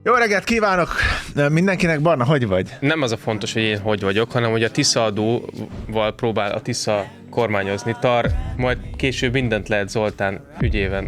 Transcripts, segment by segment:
Jó reggelt kívánok mindenkinek, Barna, hogy vagy? Nem az a fontos, hogy én hogy vagyok, hanem hogy a Tisza adóval próbál a Tisza kormányozni. Majd később mindent lehet Zoltán ügyében.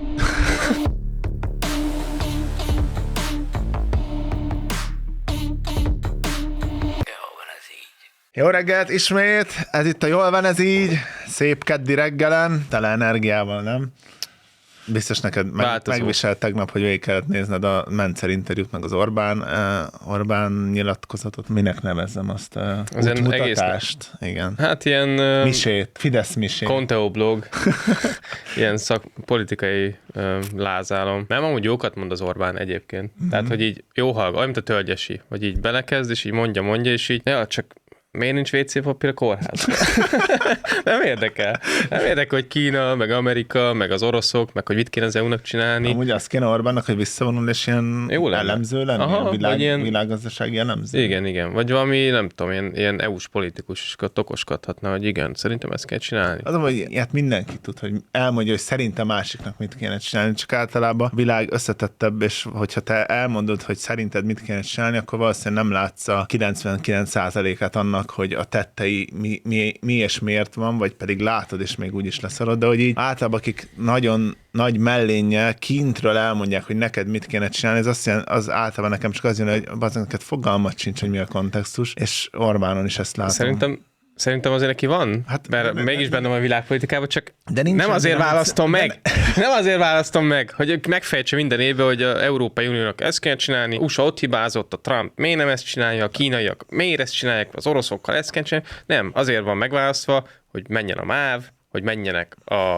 Jó reggelt ismét, ez itt a Jól van ez így, szép keddi reggelen, tele energiával, nem? Biztos neked megviselt tegnap, hogy végig kellett nézned a Mencer interjút, meg az Orbán nyilatkozatot. Minek nevezzem azt? Útmutatást. Igen. Hát ilyen... misét, Fidesz misét. Conteo blog. Ilyen politikai lázálom. Nem, amúgy jókat mond az Orbán egyébként. Tehát, hogy így jó hallgat, olyan, mint a Tölgyesi, hogy így belekezd, és így mondja, és így, ja, csak miért nincs WC papír a kórházban? Nem érdekel. Nem érdekel, hogy Kína, meg Amerika, meg az oroszok, meg hogy mit kéne az EU-nak csinálni. Amúgy azt kéne Orbánnak, hogy visszavonul, és ilyen elemző lenni, aha, világgazdasági elemző. Igen. Vagy valami, nem tudom, ilyen EU-s politikus, és akkor okoskodhatna, hogy igen, szerintem ezt kell csinálni. Az, hogy ilyet mindenki tud, hogy elmondja, hogy szerintem másiknak mit kéne csinálni, csak általában a világ összetettebb, és hogyha te elmondod, hogy szerinted mit kéne csinálni, akkor valószínűleg nem látsz a 99%-át annak, hogy a tettei mi és miért van, vagy pedig látod, és még úgy is leszarod, de hogy így általában akik nagyon nagy mellénnyel kintről elmondják, hogy neked mit kéne csinálni, ez azt jelenti, az általában nekem csak az jön, hogy bazdmeg neked fogalmat sincs, hogy mi a kontextus, és Orbánon is ezt látom. Szerintem azért neki van, hát, mert mégis benne van a világpolitikában, csak nem azért választom meg, hogy megfejtse minden évben, hogy az Európai Uniónak ezt kell csinálni, USA ott hibázott, a Trump miért nem ezt csinálja, a kínaiak miért ezt csinálják, az oroszokkal ezt kell csinálni. Nem, azért van megválasztva, hogy menjen a MÁV, hogy menjenek a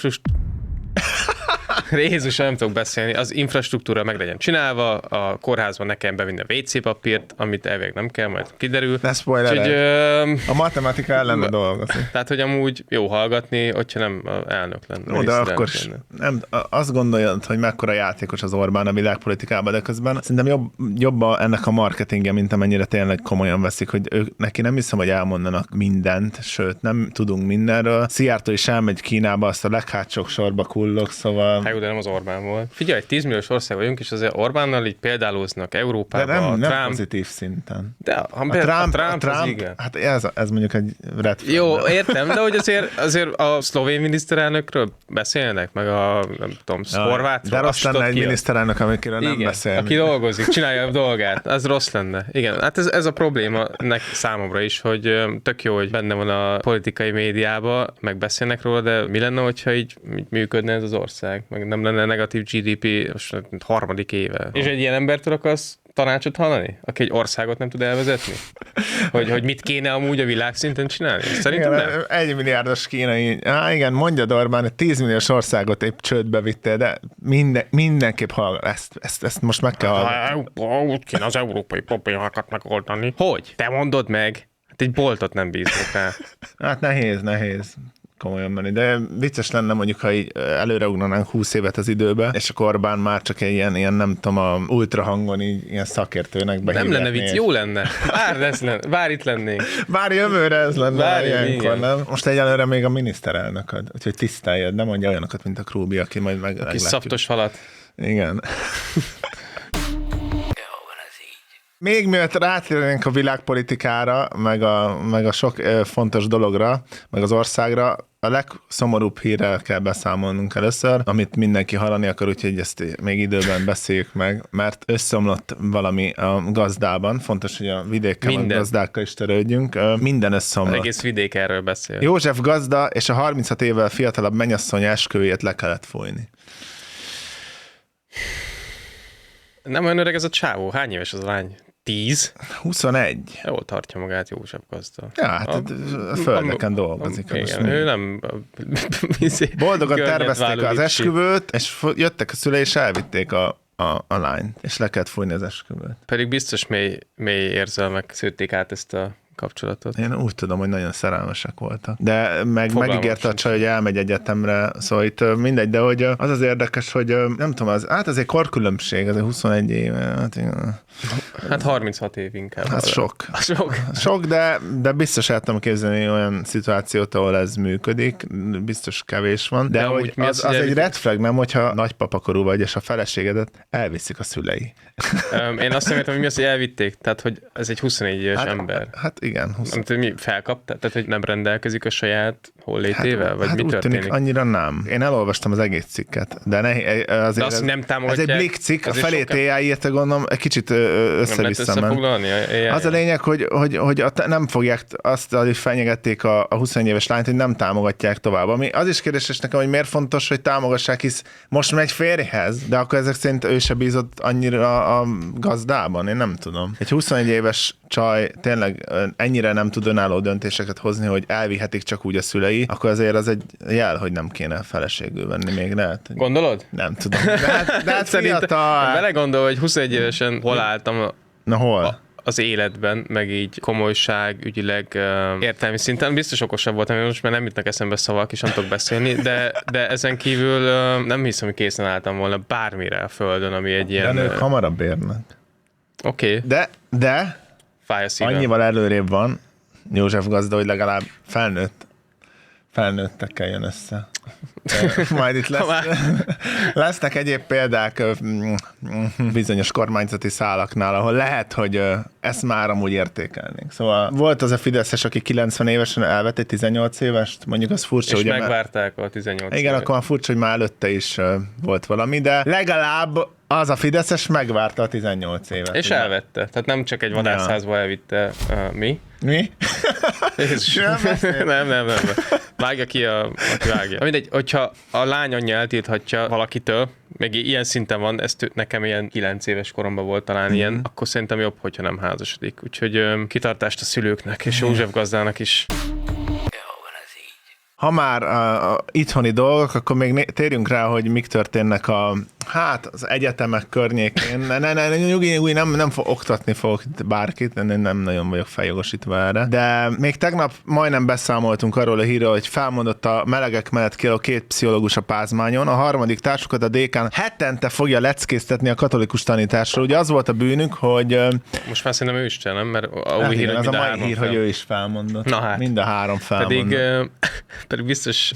Jézus, nem tudok beszélni, az infrastruktúra meg legyen csinálva, a kórházban nekem bevinni a WC papírt, amit elvég nem kell, majd kiderül. Ne spoiler. A matematika ellene dolgozni. Tehát, hogy amúgy jó hallgatni, hogyha nem elnök lenne. De akkor nem, azt gondolod, hogy mekkora játékos az Orbán a világpolitikában, de közben szerintem jobb ennek a marketingje, mint amennyire tényleg komolyan veszik, hogy neki nem hiszem, hogy elmondanak mindent, sőt, nem tudunk mindenről. Szijjártó is elmegy Kínába, azt a leghátsóbb sorba kullog, szóval... Hát jó, de nem az Orbán volt. Figyelj, 10 milliós ország vagyunk, és azért Orbánnal így példálóznak Európában. De nem pozitív szinten. De a Trump az igen. Hát ez mondjuk egy red flag. Jó, értem, de hogy azért a szlovén miniszterelnökről beszélnek, meg a, nem tudom, horvátról. De rossz lenne egy miniszterelnök, amikről nem beszélnek. Aki dolgozik, csinálja a dolgát, az rossz lenne. Igen, hát ez a probléma számomra is, hogy tök jó, hogy benne van a politikai médiában, meg beszélnek róla, de mi lenne, hogyha így működne ez az ország, meg nem lenne negatív GDP most harmadik éve. És egy ilyen embertől akarsz tanácsot hallani? Aki egy országot nem tud elvezetni? Hogy mit kéne amúgy a világszinten csinálni? Szerintem igen, nem. 1 milliárdos kínai. Igen, mondjad Orbán, 10 milliós országot épp csődbe vittél, de mindenképp hallgat. Ezt most meg kell hallgatni. Úgy kéne az európai problémákat megoldani. Hogy? Te mondod meg? Hát egy boltot nem bízok rá. Hát nehéz komolyan menni, de vicces lenne mondjuk, ha így előreugrannánk 20 évet az időbe, és a Orbán már csak egy ilyen nem tudom, a ultrahangon így ilyen szakértőnek behívják. Nem lenne vicc, jó lenne. Bár itt lennénk. Bár jövőre ez lenne ilyenkor, nem? Most egyelőre még a miniszterelnököd, úgyhogy tiszteljed, nem mondja olyanokat, mint a Krúbi, aki majd meglátjuk. Kis szaftos halat. Igen. Még mielőtt rátérnénk a világpolitikára, meg a sok fontos dologra, meg az országra, a legszomorúbb hírrel kell beszámolnunk először, amit mindenki hallani akar, úgyhogy ezt még időben beszéljük meg, mert összeomlott valami a gazdában. Fontos, hogy a vidéken gazdákkal is törődjünk. Minden összeomlott. Egész vidék erről beszél. József gazda és a 36 évvel fiatalabb mennyasszony esküvőjét le kellett fújni. Nem olyan öreg ez a csávó. Hány éves az a lány? 10? 21. Jól tartja magát József gazda. Ja, hát a földeken dolgozik. Igen, ő nem... Boldogan tervezték az esküvőt, és jöttek a szülei, és elvitték a lányt, és le kellett fújni az esküvőt. Pedig biztos mély érzelmek szőtték át ezt a kapcsolatot. Én úgy tudom, hogy nagyon szerelmesek voltak. De megígérte a csaj, hogy elmegy egyetemre, szóval itt mindegy, de hogy az érdekes, hogy nem tudom, azért korkülönbség, azért 21 éve. Hát 36 év inkább. Hát sok. Sok, de biztos el tudom képzelni olyan szituációt, ahol ez működik, biztos kevés van, de hogy az egy red flag, nem, hogyha nagypapakorú vagy, és a feleségedet elviszik a szülei. Én azt nem értem, hogy mi az, hogy elvitték, tehát hogy ez egy 24 éves ember. Hát igen. Amit mi felkapta? Tehát, hogy nem rendelkezik a saját hollétével? Vagy mi úgy történik? Tűnik, annyira nem. Én elolvastam az egész cikket, de azért de azt nem támogatják. Ez egy blik cikk, a felét AI írta, gondolom, egy kicsit össze-vissza ment. Az a lényeg, hogy nem fogják azt, hogy fenyegették a 21 éves lányt, hogy nem támogatják tovább. Ami az is kérdéses nekem, hogy miért fontos, hogy támogassák, hisz most megy férjhez, de akkor ezek szerint ő se bízott annyira a gazdában, én nem tudom. Egy 21 éves csaj tényleg ennyire nem tud önálló döntéseket hozni, hogy elvihetik csak úgy a szülei, akkor azért az egy jel, hogy nem kéne feleségül venni még, lehet. Gondolod? Nem tudom. De hát fiatal. Belegondol, hogy 21 évesen hol álltam Na hol? az életben, meg így komolyság, ügyileg értelmi szinten. Biztos okosabb voltam, most már nem jutnak eszembe szavak, és nem tudok beszélni, de ezen kívül nem hiszem, hogy készen álltam volna bármire a földön, ami egy ilyen... De ők hamarabb érnek. Oké. De fáj a szívem. Annyival előrébb van József gazda, hogy legalább felnőttekkel jön össze. Majd itt lesznek egyéb példák bizonyos kormányzati szálaknál, ahol lehet, hogy ezt már amúgy értékelnénk. Szóval volt az a fideszes, aki 90 évesen elvett egy 18 évest, mondjuk az furcsa. És ugye, megvárták a 18 igen, akkor már furcsa, hogy már előtte is volt valami, de legalább az a fideszes megvárta a 18 évet. És ugye? Elvette. Tehát nem csak egy vadászházba elvitte mi. Mi? Jézus. Nem. Vágja ki, aki vágja. Mindegy, hogyha a lány anyja eltilthatja valakitől, meg ilyen szinten van, ez nekem ilyen 9 éves koromban volt talán ilyen, akkor szerintem jobb, hogyha nem házasodik. Úgyhogy kitartást a szülőknek, és József gazdának is. Ha már itthoni dolgok, akkor még térjünk rá, hogy mik történnek az egyetemek környékén. Nyugi, nem oktatni fogok bárkit, nem nagyon vagyok feljogosítva erre. De még tegnap majdnem beszámoltunk arról a hírról, hogy felmondott a melegek mellett kiló 2 pszichológus a Pázmányon. A harmadik társukat a dékán hetente fogja leckéztetni a katolikus tanításról. Ugye az volt a bűnük, hogy... Most már szerintem ő is csinál, nem? Mert új hír, az a mai hír, hogy ő is felmondott. Na hát. Mind a 3 felmondott. Pedig biztos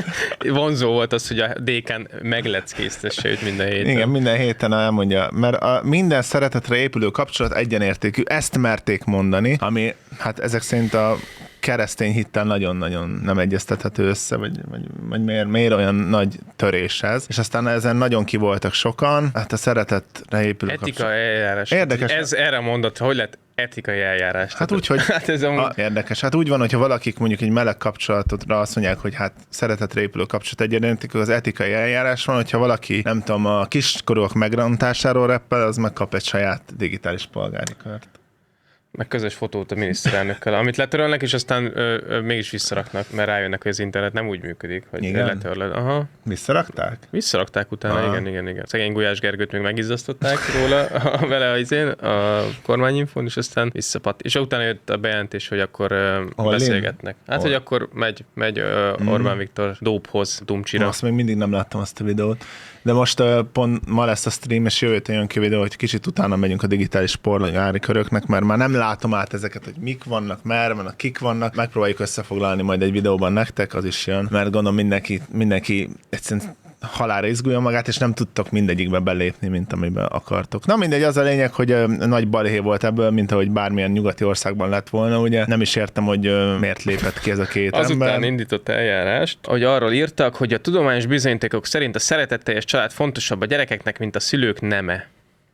vonzó volt az, hogy a dékán megleckéztesse őt minden héten. Igen, minden héten elmondja, mert minden szeretetre épülő kapcsolat egyenértékű, ezt merték mondani, ami hát ezek szerint a keresztény hittel nagyon-nagyon nem egyeztethető össze, vagy miért olyan nagy törés ez. És aztán ezen nagyon ki voltak sokan, hát a szeretetre épülő kapcsolat. Eljárás. Érdekes. Ez erre mondott, hogy lett etikai eljárás. Hát úgy, hogy érdekes. Hát úgy van, hogyha valakik mondjuk egy meleg kapcsolatra azt mondják, hogy hát szeretetre épülő kapcsolat egyenértékű, az etikai eljárás van, hogyha valaki, nem tudom, a kiskorúak megrontásáról reppel, az megkap egy saját digitális polgári kört. Meg közös fotót a miniszterelnökkel, amit letörölnek, és aztán mégis visszaraknak, mert rájönnek, hogy az internet nem úgy működik, hogy letörled. Aha. Visszarakták? Visszarakták utána, igen. Szegény Gulyás Gergőt még megizzasztották róla vele a kormányinfón, és aztán visszapadt. És utána jött a bejelentés, hogy akkor beszélgetnek. Hát, hogy akkor megy Orbán Viktor Dóbhoz, Dumcsira. Azt még mindig nem láttam azt a videót. De most pont ma lesz a stream, és jövő héten jön ki videó, hogy kicsit utána megyünk a digitális polgári köröknek, mert már nem látom át ezeket, hogy mik vannak, merre vannak, kik vannak. Megpróbáljuk összefoglalni majd egy videóban nektek, az is jön, mert gondolom mindenki egyszerűen halálra izguljon magát, és nem tudtok mindegyikbe belépni, mint amiben akartok. Na mindegy, az a lényeg, hogy nagy balhé volt ebből, mint ahogy bármilyen nyugati országban lett volna, ugye. Nem is értem, hogy miért lépett ki ez a két ember. Azután indított eljárást, hogy arról írtak, hogy a tudományos bizonyítékok szerint a szeretetteljes család fontosabb a gyerekeknek, mint a szülők neme.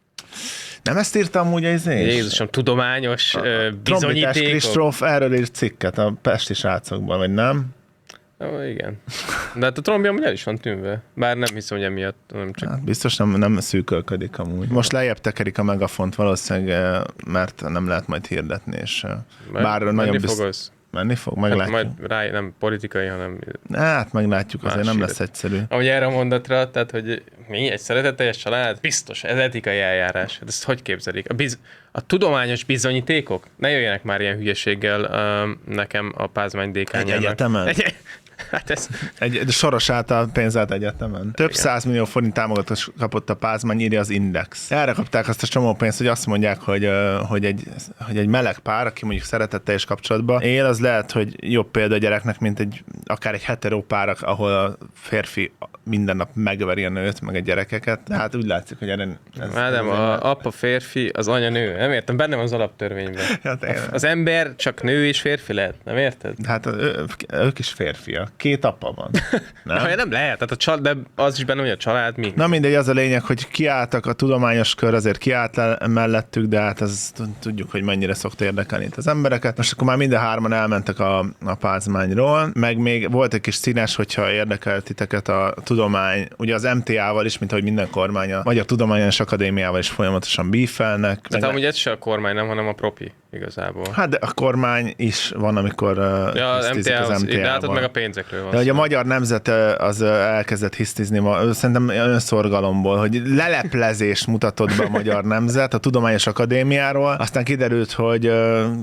Nem ezt írtam úgy az én? Jézusom, tudományos bizonyítékok. Kristóf erről írt cikket a pesti srácokban, vagy nem? Igen. De hát a trombi amúgy el is van tűnve. Bár nem hiszem, hogy emiatt, nem csak... Hát biztos nem szűkölködik amúgy. Most lejjebb tekerik a megafont valószínűleg, mert nem lehet majd hirdetni, és bár nagyon Menni fog, Hát meglátjuk. majd rá, nem politikai, hanem Hát meglátjuk, azért nem lesz egyszerű. Ahogy erre a mondatra, tehát, hogy mi egy szeretetteljes család, biztos, ez etikai eljárás. Hát ezt hogy képzelik? A tudományos bizonyítékok? Ne jöjjenek már ilyen hülyeséggel nekem a Pázmány dékányának. Egy egyetemen? Hát ez... De soros által pénzelt egyetemen. Több 100 millió forint támogatást kapott a Pázmány, írja az Index. Erre kapták azt a csomó pénzt, hogy azt mondják, hogy egy meleg pár, aki mondjuk szeretetteljes kapcsolatban él, az lehet, hogy jobb példa a gyereknek, mint akár egy hetero pár, ahol a férfi minden nap megveri a nőt, meg a gyerekeket. Hát úgy látszik, hogy erre... Nem, apa férfi, az anya nő. Nem értem, benne van az alaptörvényben. Hát az ember csak nő és férfi lehet, nem érted? Hát ők is férfiak. 2 apa van. Nem lehet, tehát de az is benne, hogy a család mi. Na mindegy, az a lényeg, hogy kiálltak a tudományos kör, azért kiállt mellettük, de hát ez tudjuk, hogy mennyire szokta érdekelni itt az embereket. Most akkor már mind a 3-an elmentek a Pázmányról, meg még volt egy kis színes, hogyha érdekel titeket a tudomány, ugye az MTA-val is, mint ahogy minden kormány, a Magyar Tudományos Akadémiával is folyamatosan bífelnek. Tehát amúgy ez se a kormány, nem, hanem a propi igazából. Hát de a kormány is van, amikor az MTA-val. De látod meg a pénzekről van. De hogy a Magyar Nemzet az elkezdett hisztizni, szerintem önszorgalomból, hogy leleplezést mutatott be a Magyar Nemzet a Tudományos Akadémiáról, aztán kiderült, hogy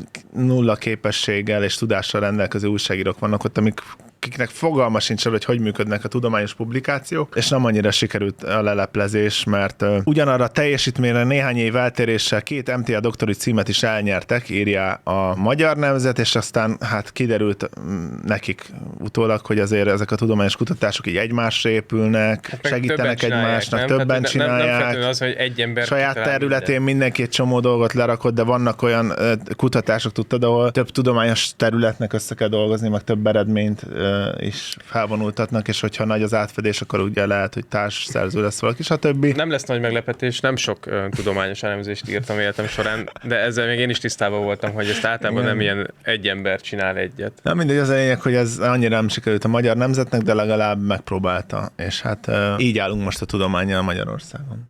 nulla képességgel és tudással rendelkező újságírók vannak ott, akiknek fogalma sincs arra, hogy működnek a tudományos publikációk, és nem annyira sikerült a leleplezés, mert ugyanarra a teljesítményre néhány év eltéréssel 2 MTA doktori címet is elnyertek, írja a Magyar Nemzet, és aztán hát kiderült nekik utólag, hogy azért ezek a tudományos kutatások így egymásra épülnek, hát segítenek egymásnak, többen csinálják. Nem az, hogy egy ember saját területén mindenki egy csomó dolgot lerakott, de vannak olyan kutatások, tudtad, ahol több tudományos területnek össze kell dolgozni, meg több eredményt is felvonultatnak, és hogyha nagy az átfedés, akkor ugye lehet, hogy társszerző lesz valaki, stb. Nem lesz nagy meglepetés, nem sok tudományos elemzést írtam életem során, de ezzel még én is tisztában voltam, hogy ezt általában nem ilyen egy ember csinál egyet. Na mindegy, az a lényeg, hogy ez annyira nem sikerült a Magyar Nemzetnek, de legalább megpróbálta, és hát így állunk most a tudománnyal Magyarországon.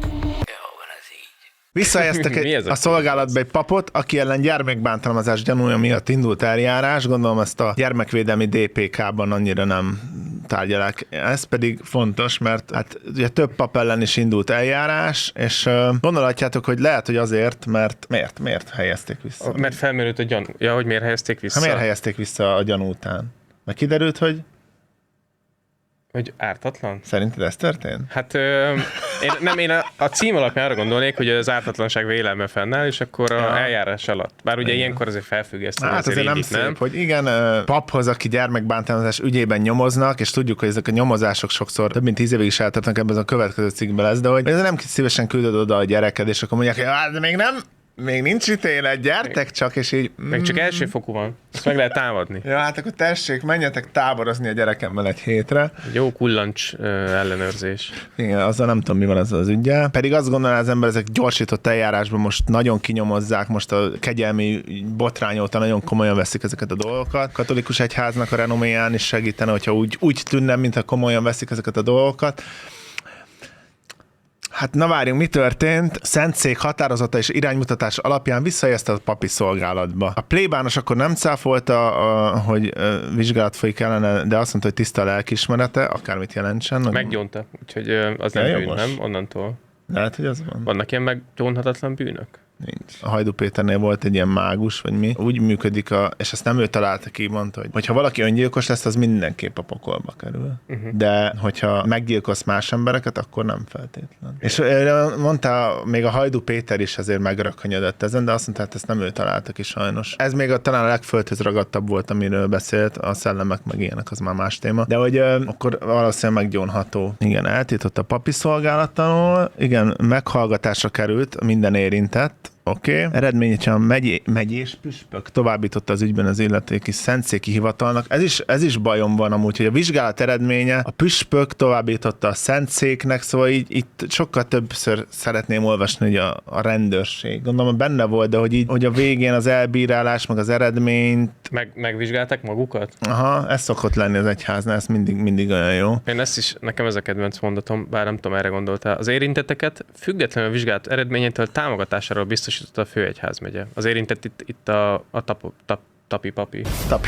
Visszahelyeztek a szolgálatba egy papot, aki ellen gyermekbántalmazás gyanúja miatt indult eljárás. Gondolom ezt a gyermekvédelmi DPK-ban annyira nem tárgyalák. Ez pedig fontos, mert hát ugye több pap ellen is indult eljárás, és gondolhatjátok, hogy lehet, hogy azért, mert miért helyezték vissza? Mert felmerült a gyanú. Ja, hogy miért helyezték vissza? Miért helyezték vissza a gyanú után? Mert kiderült, hogy ártatlan? Szerinted ez történt? Hát én a cím alapján arra gondolnék, hogy az ártatlanság vélelme fennáll, és akkor a eljárás alatt. Bár ugye ilyenkor azért felfüggesztő. Hát azért nem szép, hogy igen, paphoz, aki gyermekbántalmazás ügyében nyomoznak, és tudjuk, hogy ezek a nyomozások sokszor több mint 10 évig is eltartnak, ebben a következő cikkben lesz, de hogy ez nem szívesen küldöd oda a gyereked, és akkor mondják, hogy még nincs ítélet, gyertek csak, és így... Meg csak elsőfokú van. Ezt meg lehet támadni. Ja, hát akkor tessék, menjetek táborozni a gyerekemmel egy hétre. Jó kullancs ellenőrzés. Igen, azzal nem tudom, mi van az üggyel. Pedig azt gondolná az ember, ezek gyorsított eljárásban most nagyon kinyomozzák, most a kegyelmi botrány óta nagyon komolyan veszik ezeket a dolgokat. A katolikus egyháznak a renoméján is segítene, hogyha úgy tűnne, mintha komolyan veszik ezeket a dolgokat. Hát na várjunk, mi történt? Szentszék határozata és iránymutatás alapján visszahelyezte a papi szolgálatba. A plébános akkor nem cáfolta, hogy vizsgálat folyik ellene, de azt mondta, hogy tiszta a lelkiismerete, akármit jelentsen. Meggyónta, úgyhogy az nem bűn, nem? Onnantól. Lehet, hogy az van. Vannak ilyen meggyónhatatlan bűnök? Nincs. A Hajdú Péternél volt egy ilyen mágus, vagy mi. Úgy működik, és ezt nem ő találta ki, mondta, hogy ha valaki öngyilkos lesz, az mindenképp a pokolba kerül. De hogyha meggyilkolsz más embereket, akkor nem feltétlen. És mondta, még a Hajdú Péter is azért megrökönyödött ezen, de azt mondta, hát ezt nem ő találta ki sajnos. Ez még talán a legföldhöz ragadtabb volt, amiről beszélt, a szellemek meg ilyenek, az már más téma. De hogy akkor valószínűleg meggyónható. Igen, eltiltott a papi szolgálattól, igen, meghallgatásra került minden érintett. Oké. Eredményesen a megyés püspök továbbította az ügyben az illetéki szentszéki hivatalnak. Ez is bajom van amúgy, hogy a vizsgálat eredménye a püspök továbbította a szentszéknek, szóval így itt sokkal többször szeretném olvasni, hogy a rendőrség. Gondolom, benne volt, de hogy a végén az elbírálás, meg az eredményt... Megvizsgálták magukat? Aha, ez szokott lenni az egyháznál, ez mindig olyan jó. Én nekem ez a kedvenc mondatom, bár nem tudom, erre gondoltál. Az érintetteket függetlenül a vizsgálat eredményétől támogatásáról biztosította a főegyházmegye. Az érintett itt tapi-papi.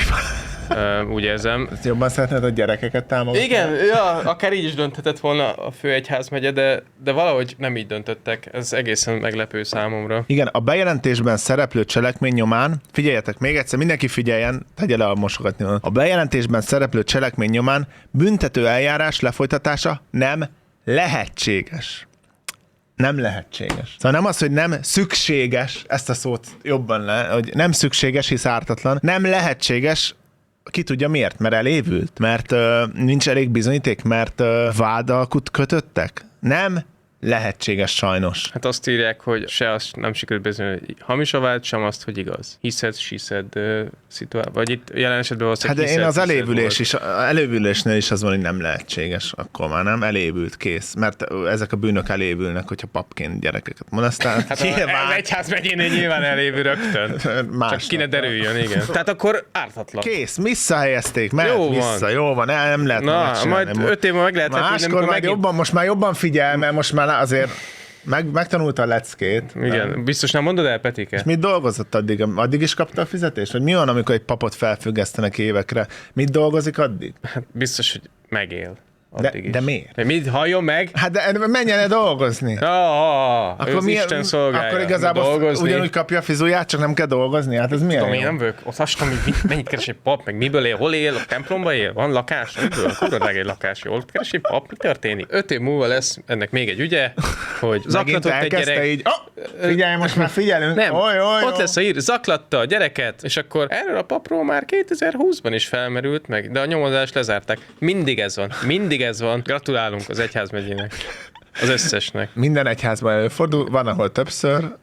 Úgy érzem. Ezt jobban szeretnéd a gyerekeket támogatni? Igen, ja, akár így is dönthetett volna a főegyházmegye, de valahogy nem így döntöttek. Ez egészen meglepő számomra. Igen, a bejelentésben szereplő cselekmény nyomán, figyeljetek még egyszer, mindenki figyeljen, tegye le a mosogatni. A bejelentésben szereplő cselekmény nyomán büntető eljárás lefolytatása nem lehetséges. Nem lehetséges. Szóval nem az, hogy nem szükséges, ezt a szót jobban hogy nem szükséges, hisz ártatlan, nem lehetséges. Ki tudja miért? Mert elévült? Mert nincs elég bizonyíték? Mert vádalkut kötöttek? Nem lehetséges sajnos. Hát azt írják, hogy se azt nem sikerült bizonyítani, hogy hamis a vád, sem azt, hogy igaz. Hiszed, siszed szituáció. Vagy itt jelen esetben valószínűleg Hát de én az elévülésnél is az van, hogy nem lehetséges. Akkor már nem elévült, kész. Mert ezek a bűnök elévülnek, hogyha papként gyerekeket molesztál. Hát az egyházmegyénél nyilván elévül rögtön. Csak ki ne derüljön, igen. Tehát akkor ártatlan. Kész, visszahelyezték, jó van, nem lehet. Na, majd 5 év múlva meg lehet. Máskor majd jobban, most már jobban figyel, mert most már azért megtanulta a leckét. Igen, biztos nem mondod el, Petike? És mit dolgozott addig? Addig is kapta a fizetést? Vagy mi van, amikor egy papot felfüggesztenek évekre? Mit dolgozik addig? Hát biztos, hogy megél. De miért? Mit halljon meg? Hát de menjen el dolgozni. Akkor Isten szolgálja. Akkor igazából ugyanúgy kapja a fizuját, csak nem kell dolgozni. Hát ez milyen? Tudom, én nem vagyok. Azt tudom, hogy mennyit keres egy pap, meg miből él, hol él, a templomba él, van lakás, miből? Kurva drága egy lakás, jól keres egy pap, mi történik? 5 év múlva lesz ennek még egy ügye, hogy zaklatott egy gyerek. Így, figyelj, most már figyelünk. Nem, ott lesz a hír, zaklatta a gyereket, és akkor erről a papról már 2020-ban is felmerült meg, de a nyomozást lezárták. Mindig ez van. Gratulálunk az egyházmegyének. Az összesnek. Minden egyházban előfordul, van, ahol többször.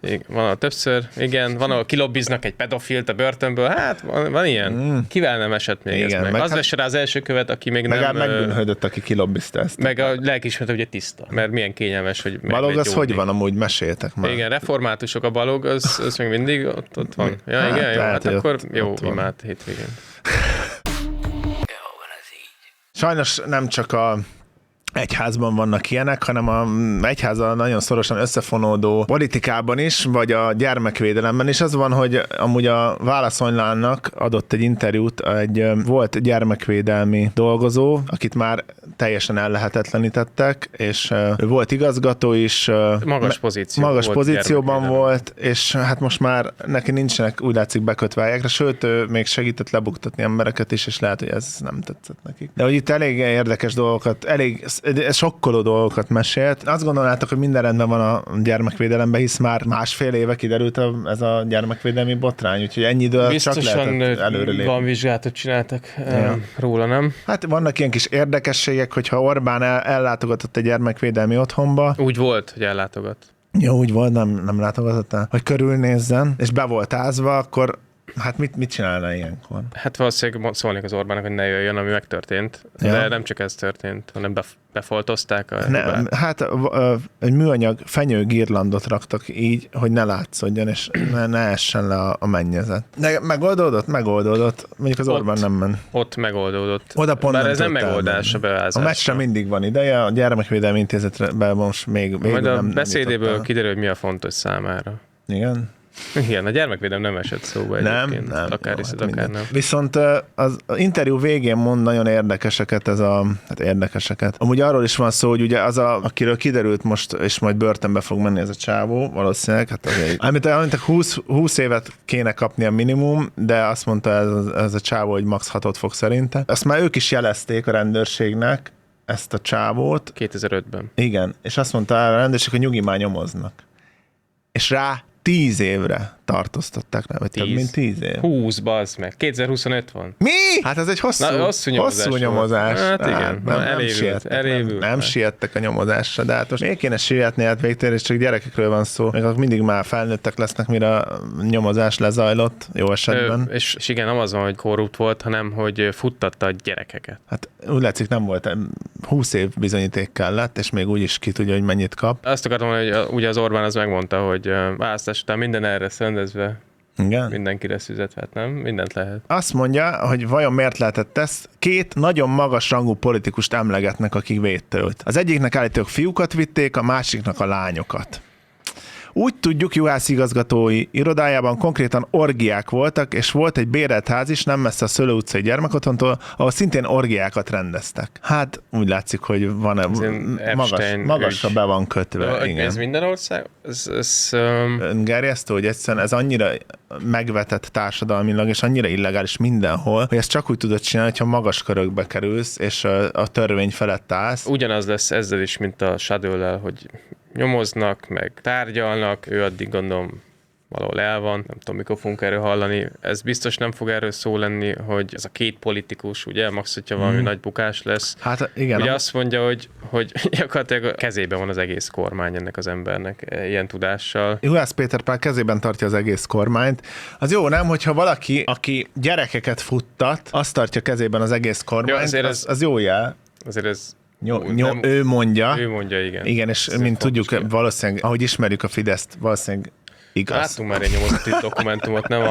Igen. Van, ahol kilobbiznak egy pedofilt a börtönből. Hát, van ilyen. Kivel nem esett még ez meg? Az vesse rá az első követ, aki még nem... megbűnhődött, aki kilobbizta ezt. Meg a lelkiismeret ugye tiszta. Mert milyen kényelmes, hogy... Balog, az hogy van, amúgy meséltek már. Igen, reformátusok a Balog, az még mindig ott van. Ja, igen, jó, hát akkor jó, imád hétvégén. Sajnos nem csak a egyházban vannak ilyenek, hanem a egyházzal nagyon szorosan összefonódó politikában is, vagy a gyermekvédelemben is. Az van, hogy amúgy a Válasz Online-nak adott egy interjút volt gyermekvédelmi dolgozó, akit már teljesen ellehetetlenítettek, és volt igazgató is. Magas pozícióban volt, és hát most már neki nincsenek úgy látszik bekötve helyekre, sőt, ő még segített lebuktatni embereket is, és lehet, hogy ez nem tetszett nekik. De hogy itt elég érdekes dolgokat, elég sokkoló dolgokat mesélt. Azt gondolnátok, hogy minden rendben van a gyermekvédelemben, hisz már 1,5 éve kiderült ez a gyermekvédelmi botrány, úgyhogy ennyi idő csak lehetett előrelépni. Van vizsgálatot csináltak róla, nem? Hát vannak ilyen kis érdekességek, hogyha Orbán ellátogatott egy gyermekvédelmi otthonba. Úgy volt, hogy ellátogat. Jó, úgy volt, nem látogatott el. Hogy körülnézzen, és be volt ázva, akkor hát mit csinálna ilyenkor? Hát valószínűleg szólnék az Orbánnak, hogy ne jöjjön, ami megtörtént. Ja. De nem csak ez történt, hanem befoltozták a hibát. Hát egy műanyag fenyőgirlandot raktak így, hogy ne látszódjon, és ne essen le a mennyezet. De megoldódott. Mondjuk az Orbán nem ment. Ott megoldódott. Oda pont bár ez nem megoldás a beázásra. A meccsre mindig van ideje, a gyermekvédelmi intézetre most még majd a beszédéből kiderül, hogy mi a fontos számára. Igen. Igen, a gyermekvédelem nem esett szóba egyébként. Nem. Akár hiszed, akár nem. Viszont az interjú végén mond nagyon érdekeseket érdekeseket. Amúgy arról is van szó, hogy ugye akiről kiderült most, és majd börtönbe fog menni ez a csávó, valószínűleg, hát amit 20 évet kéne kapni a minimum, de azt mondta ez a csávó, hogy max 6-ot fog szerinte. Azt már ők is jelezték a rendőrségnek, ezt a csávót. 2005-ben. Igen, és azt mondta a rendőrség, hogy nyugi már nyomoznak. És rá 10 évre tartóztatták rá, vagy több mint 10 év. 20, bazd meg. 2025 van. Mi? Hát ez egy hosszú nyomozás. Hát igen, nem siettek a nyomozásra, de hát most miért kéne sietni, hát végtére és csak gyerekekről van szó. Még mindig már felnőttek lesznek, mire a nyomozás lezajlott, jó esetben. És igen, nem az van, hogy korrupt volt, hanem hogy futtatta a gyerekeket. Hát úgy látszik, nem volt. 20 év bizonyíték kellett, és még úgy is ki tudja, hogy mennyit kap. Azt akartam mondani, hogy ugye az Orbán az megmondta, hogy választás után minden erre rendezve. Igen. Mindenkire szüzethet, nem? Mindent lehet. Azt mondja, hogy vajon miért lehetett ezt? 2 nagyon magas rangú politikust emlegetnek, akik védte őt. Az egyiknek állítólag fiúkat vitték, a másiknak a lányokat. Úgy tudjuk, juhász igazgatói irodájában konkrétan orgiák voltak, és volt egy bérelt ház is, nem messze a Szőlő utcai gyermekotthontól, ahol szintén orgiákat rendeztek. Hát úgy látszik, hogy van magasra be van kötve. Igen. Ez minden ország? Gerjesztő, hogy egyszerűen ez annyira megvetett társadalmilag, és annyira illegális mindenhol, hogy ezt csak úgy tudod csinálni, hogyha magas körökbe kerülsz, és a törvény felett állsz. Ugyanaz lesz ezzel is, mint a Shadow-lel, hogy nyomoznak, meg tárgyalnak, ő addig gondolom valahol el van, nem tudom, mikor fogunk erről hallani. Ez biztos nem fog erről szó lenni, hogy ez a két politikus, ugye, max, hogyha valami nagy bukás lesz. Hát igen. Ugye azt mondja, hogy gyakorlatilag a kezében van az egész kormány ennek az embernek, ilyen tudással. Juhász Péter Pál kezében tartja az egész kormányt. Az jó, nem, hogyha valaki, aki gyerekeket futtat, azt tartja kezében az egész kormányt, ja, az jó jel. Azért ez ő mondja. Ő mondja, igen. Igen, és ez mint tudjuk, valószínűleg, ahogy ismerjük a Fideszt, valószínűleg igaz. Láttunk már egy nyomozati dokumentumot, nem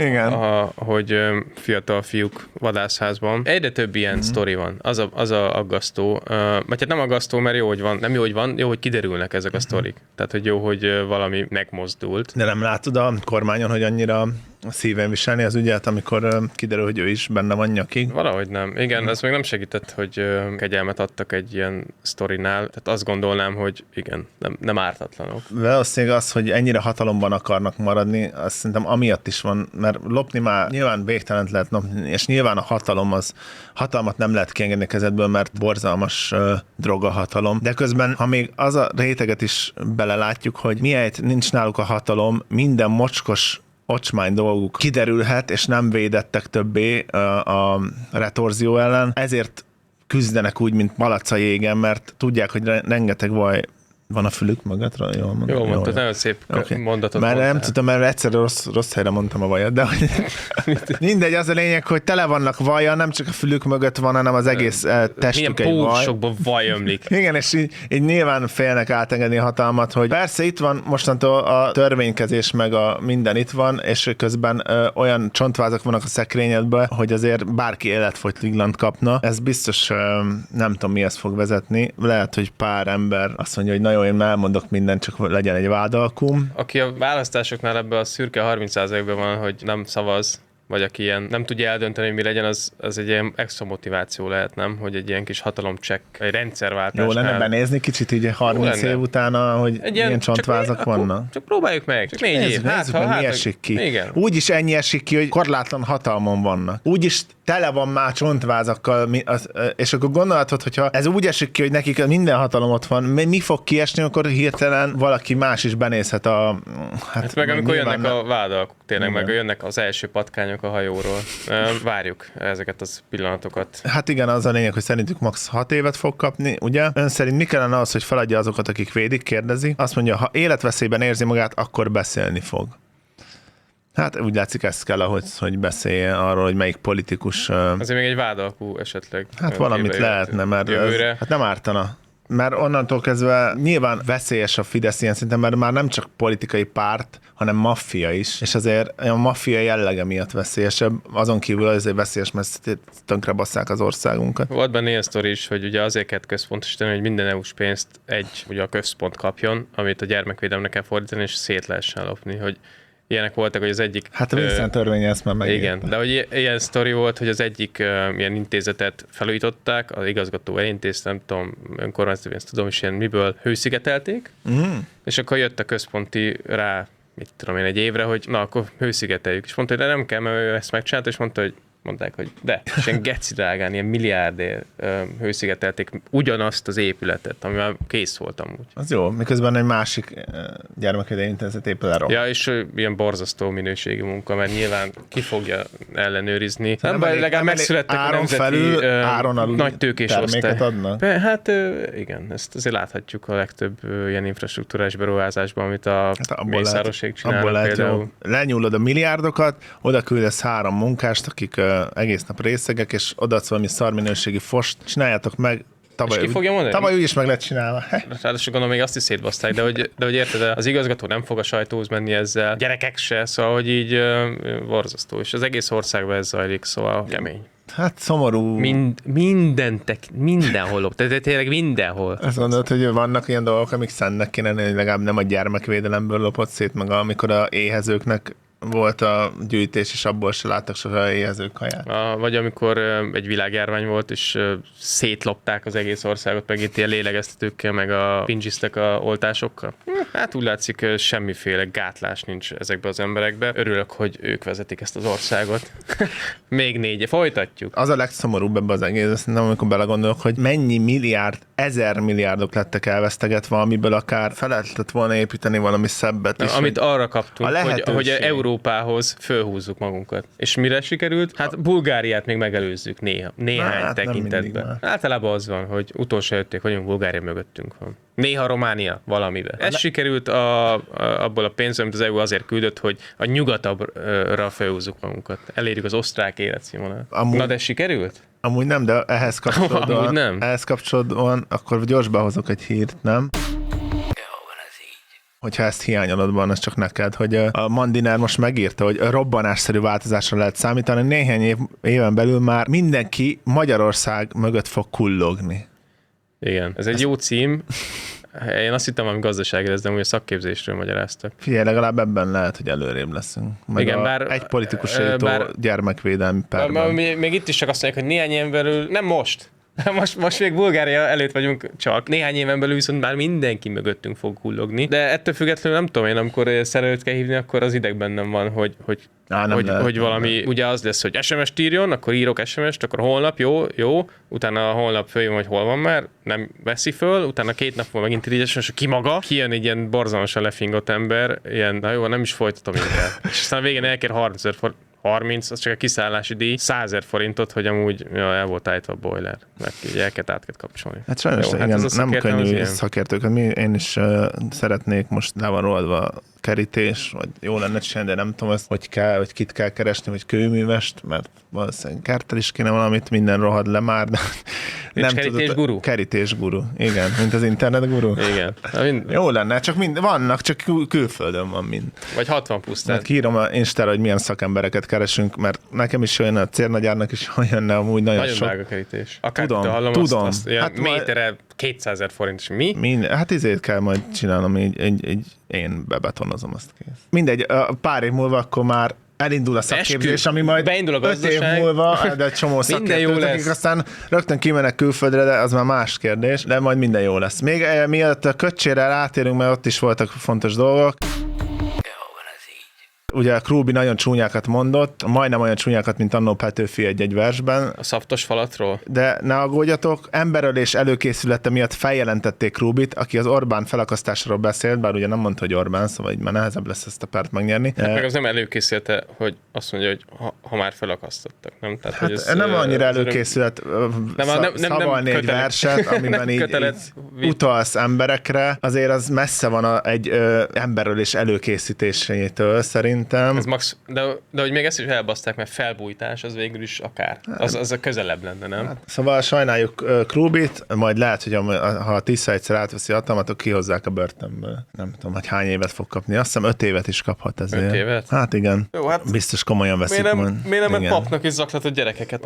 hogy fiatal fiúk vadászházban. Egyre több ilyen sztori van. Az a aggasztó. Vagy hát nem aggasztó, mert jó, hogy van. Nem jó, hogy van, jó, hogy kiderülnek ezek a sztorik. Tehát, hogy jó, hogy valami megmozdult. De nem látod a kormányon, hogy annyira szíven viselni az ügyet, amikor kiderül, hogy ő is benne van nyakig? Valahogy nem. Igen, ez még nem segített, hogy kegyelmet adtak egy ilyen sztorinál. Tehát azt gondolnám, hogy igen, nem ártatlanok. Valószínűleg az, hogy ennyire hatalomban akarnak maradni, azt szerintem amiatt is van, mert lopni már nyilván végtelent lehet lopni, és nyilván a hatalmat nem lehet kiengedni kezedből, mert borzalmas droga hatalom. De közben, ha még az a réteget is belelátjuk, hogy miért nincs náluk a hatalom, minden mocskos ocsmány dolguk kiderülhet, és nem védettek többé a retorzió ellen. Ezért küzdenek úgy, mint malac a jégen, mert tudják, hogy rengeteg vaj van a fülük magadra. Jól mondtad, nagyon szép mondatot mert mondtál. nem tudom, mert egyszer rossz helyre mondtam a vajat, de mindegy, az a lényeg, hogy tele vannak vaja, nem csak a fülük mögött van, hanem az egész testük egy vaj. Milyen pólusokban vaj ömlik. Igen, és így nyilván félnek átengedni a hatalmat, hogy persze itt van mostantól a törvénykezés, meg a minden itt van, és közben olyan csontvázak vannak a szekrényedben, hogy azért bárki életfogytiglant kapna. Ez biztos nem tudom, mihez fog vezetni. Lehet, hogy pár ember azt mondja, hogy én elmondok mindent, csak legyen egy vádalkum. Aki a választásoknál ebben a szürke 30%-ban van, hogy nem szavaz, vagy aki ilyen nem tudja eldönteni, hogy mi legyen, az egy ilyen extra motiváció lehet, nem? Hogy egy ilyen kis hatalomcsekk, egy rendszerváltásnál. Jó lenne benézni kicsit így 30 év utána, hogy ilyen csontvázak vannak. Csak próbáljuk meg. Csak 4 év. Nézzük, mi esik ki. Igen. Úgyis ennyi esik ki, hogy korlátlan hatalmon vannak. Úgyis tele van már csontvázakkal, és akkor gondolhatod, hogyha ez úgy esik ki, hogy nekik minden hatalom ott van, mi fog kiesni, akkor hirtelen valaki más is benézhet a... Hát meg amikor jönnek a vádak, tényleg meg jönnek az első patkányok a hajóról. Várjuk ezeket az pillanatokat. Hát igen, az a lényeg, hogy szerintük max 6 évet fog kapni, ugye? Ön szerint mi kellene az, hogy feladja azokat, akik védik, kérdezi? Azt mondja, ha életveszélyben érzi magát, akkor beszélni fog. Hát úgy látszik, ezt kell ahhoz, hogy beszéljen arról, hogy melyik politikus... Azért még egy vádalkú esetleg. Hát valamit lehetne, mert hát nem ártana. Mert onnantól kezdve nyilván veszélyes a Fidesz ilyen szinten, mert már nem csak politikai párt, hanem maffia is, és azért a maffia jellege miatt veszélyesebb, azon kívül azért veszélyes, mert tönkre basszák az országunkat. Volt benne ilyen sztori is, hogy ugye azért kell központosítani, hogy minden EU-s pénzt ugye a központ kapjon, amit a gyermekvédelemnek kell fordítani, és szét lehessen lopni, hogy ilyenek voltak, hogy az egyik... Hát a visszatörvény ezt már megint. Igen, de hogy ilyen sztori volt, hogy az egyik ilyen intézetet felújították, az igazgató elintézte, nem tudom, önkormányzat, ezt tudom is, ilyen miből hőszigetelték, és akkor jött a központi rá, mit tudom én, egy évre, hogy na, akkor hőszigeteljük. És mondta, hogy de nem kell, mert ő ezt megcsinálta, és mondták, hogy de, és ilyen geci drágán, ilyen milliárdért hőszigetelték ugyanazt az épületet, ami már kész volt amúgy. Az jó, miközben egy másik gyermekvédelmi intézet épp lerob. Ja, és ilyen borzasztó minőségű munka, mert nyilván ki fogja ellenőrizni. Nem baj, legalább megszülettek a nemzeti nagy tőkés terméket adnak? Hát igen, ezt azért láthatjuk a legtöbb ilyen infrastruktúrás beruházásban, amit a Mészárosék csinálnak például. Lenyúlod a milliárdokat, oda küldesz 3 munkást, akik egész nap részegek, és odaadsz valami szarminőségi fost, csináljátok meg. Tavaly úgy is meg lett csinálva. Ráadásul gondolom, még azt is szétbaszták, de hogy érted, az igazgató nem fog a sajtóhoz menni ezzel, gyerekek se, szóval, hogy így borzasztó, és az egész országban ez zajlik, szóval kemény. Hát szomorú. Mindenhol. Tehát tényleg mindenhol. Azt mondod, hogy vannak ilyen dolgok, amik szennek kéne, hogy legalább nem a gyermekvédelemből lopott szét, meg amikor a éhezőknek volt a gyűjtés, és abból se láttak soha éhezők haját. Vagy amikor egy világjárvány volt, és szétlopták az egész országot, meg itt ilyen lélegeztetőkkel, meg a pincsiztek a oltásokkal. Hát úgy látszik, semmiféle gátlás nincs ezekbe az emberekbe. Örülök, hogy ők vezetik ezt az országot. Még 4. Folytatjuk. Az a legszomorúbb ebben az egész, nem, amikor belegondolok, hogy mennyi milliárd, 1000 milliárdok lettek elvesztegetve, amiből akár fel lehetett volna építeni valami szebbet is. Amit arra kaptunk, hogy Európához fölhúzzuk magunkat. És mire sikerült? Hát Bulgáriát még megelőzzük néhány tekintetben. Általában az van, hogy utolsó jötték vagyunk, Bulgária mögöttünk van. Néha Románia valamibe. Ez sikerült abból a pénzből, amit az EU azért küldött, hogy a nyugatabbra felhúzzuk magunkat. Elérjük az osztrák életszínvonalat. Na de sikerült? Amúgy nem, de ehhez kapcsolódóan akkor gyors behozok egy hírt, nem? Hogyha ezt hiányolod van, az csak neked, hogy a Mandiner most megírta, hogy robbanásszerű változásra lehet számítani, néhány éven belül már mindenki Magyarország mögött fog kullogni. Igen, ez egy jó cím. Én azt hittem, hogy gazdasági lesz, de úgy a szakképzésről magyaráztak. Figyelj, legalább ebben lehet, hogy előrébb leszünk. Meg igen, bár egy politikus gyermekvédelmi perben. Még itt is csak azt mondják, hogy néhány éven belül, nem most. Most még Bulgária előtt vagyunk csak. Néhány éven belül viszont már mindenki mögöttünk fog hullogni. De ettől függetlenül nem tudom én, amikor szerelőt kell hívni, akkor az ideg bennem van, hogy valami, ugye az lesz, hogy SMS-t írjon, akkor írok SMS-t, akkor holnap, jó, utána a holnap följön, hogy hol van már, nem veszi föl, utána 2 nap múlva megint írja SMS, ki maga, kijön egy ilyen borzalmasan lefingott ember, ilyen, na jó, nem is folytatom inkább. És aztán a végén elkér 30, az csak a kiszállási díj, 100 000 forintot, hogy amúgy el volt állítva a boiler, meg így át kell kapcsolni. Hát sajnos jó, igen, nem könnyű szakértőket. Én is szeretnék, most le van roldva kerítés, vagy jó lenne csinálni, de nem tudom azt, hogy kit kell keresni, vagy kőművest, mert valószínűleg kertel is kéne valamit, minden rohad le már, de nem kerítésguru? Kerítésguru, igen, mint az internetguru. Igen. Jó lenne, csak vannak, csak külföldön van mind. Vagy 60 pusztán. Mert kírom a Instára, hogy milyen szakembereket keresünk, mert nekem is olyan, a cérnagyárnak is olyan, amúgy nagyon sok. Nagyon drága kerítés. Akár tudom. Azt hát méterre 200 000 forint, és mi? Hát ezért kell majd csinálnom, én bebetonozom, azt kész. Mindegy, pár év múlva akkor már elindul a szakképzés, ami majd 5 év múlva, de egy csomó szakértőt, akik aztán rögtön kimennek külföldre, de az már más kérdés, de majd minden jó lesz. Még mielőtt a Köcsére rátérünk, mert ott is voltak fontos dolgok. Ugye a Krúbi nagyon csúnyákat mondott, majdnem olyan csúnyákat, mint annó Petőfi egy versben. A szaptos falatról? De ne aggódjatok, emberölés előkészülete miatt feljelentették Krúbit, aki az Orbán felakasztásról beszélt, bár ugye nem mondta, hogy Orbán, szóval így már nehezebb lesz ezt a párt megnyerni. Hát meg az nem előkészülete, hogy azt mondja, hogy ha már felakasztottak, nem? Tehát, hát hogy ez, nem annyira előkészület szavalni egy verset, amiben így utalsz emberekre, azért az messze van egy emberölés előkészítésétől szerintem. Ez max, de hogy még ezt is elbaszták, mert felbújtás az végül is akár. Az a közelebb lenne, nem? Hát, szóval sajnáljuk Krúbit, majd lehet, hogy ha a Tisza egyszer átveszi a hatalmat, akkor kihozzák a börtönből. Nem tudom, hogy hány évet fog kapni. Azt hiszem 5 évet is kaphat ezért. 5 évet? Hát igen. Jó, hát biztos komolyan veszik. Miért nem papnak is zaklatott gyerekeket?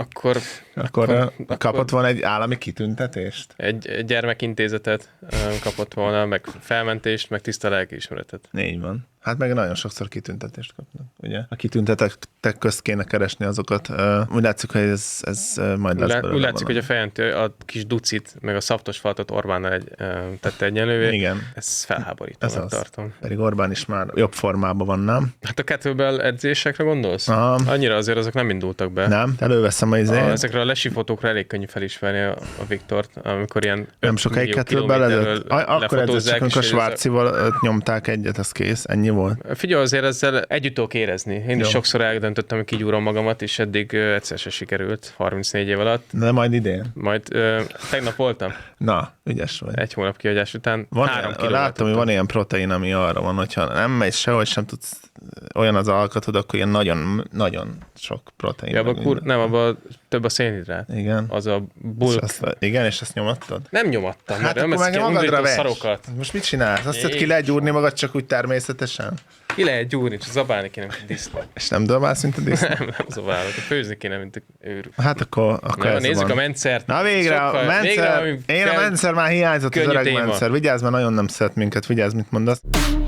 Akkor kapott volna egy állami kitüntetést? Egy gyermekintézetet kapott volna, meg felmentést, meg tiszta lelkiismeretet. Így van. Hát meg nagyon sokszor kitüntetést kapnak, ugye? A kitüntetek közt kéne keresni azokat. Úgy látszik, hogy ez majd lesz belőle. Úgy látszik, hogy a fejentő a kis ducit, meg a szaptos falatot Orbánnal tette egyenlővé. Igen. Ez felháborítónak tartom. Pedig Orbán is már jobb formában van, nem? Hát a kettlebell edzésekre gondolsz? Aha. Annyira azért azok nem indultak be. Nem? Előveszem ezekre a lesifotókra elég könnyű felismerni a Viktort, amikor ilyen nem sokáig kettlebell előtt. Akkor edzett, a Schwarzival nyomták egyet, az kész, ennyi volt. Figyelj, azért ezzel együtt tudok érezni. Én is sokszor eldöntöttem, hogy kigyúrom magamat, és eddig egyszer se sikerült 34 év alatt. De majd idén? Majd tegnap voltam. Na, ügyes vagy. 1 hónap kihagyás után 3 kilót. Láttam, hogy van ilyen protein, ami arra van, hogyha nem megy sehogy sem tudsz olyan az alkatod, akkor ilyen nagyon, nagyon sok protein. Ja, nem, abban több a szénhidrát. Igen. Az a bulk. Igen, és ezt nyomattad? Nem nyomattam, hát mert nem ezt magadra a szarokat. Most mit csinálsz? Azt ki lehet gyúrni magad csak úgy természetesen? teljesen. Ki lehet gyúrni, csak zabálni kéne, mint a disznó. És nem dobálsz, mint a disznó? Nem zabálok, főzni kéne, mint a őrű. Hát akkor Na, ez nézzük van. a Menszert. Na végre, a Mentszer, én a Mentszer már hiányzott, az Könnyű öreg téma. Mentszer. Vigyázz, mert nagyon nem szeret minket, vigyázz, mit mondasz.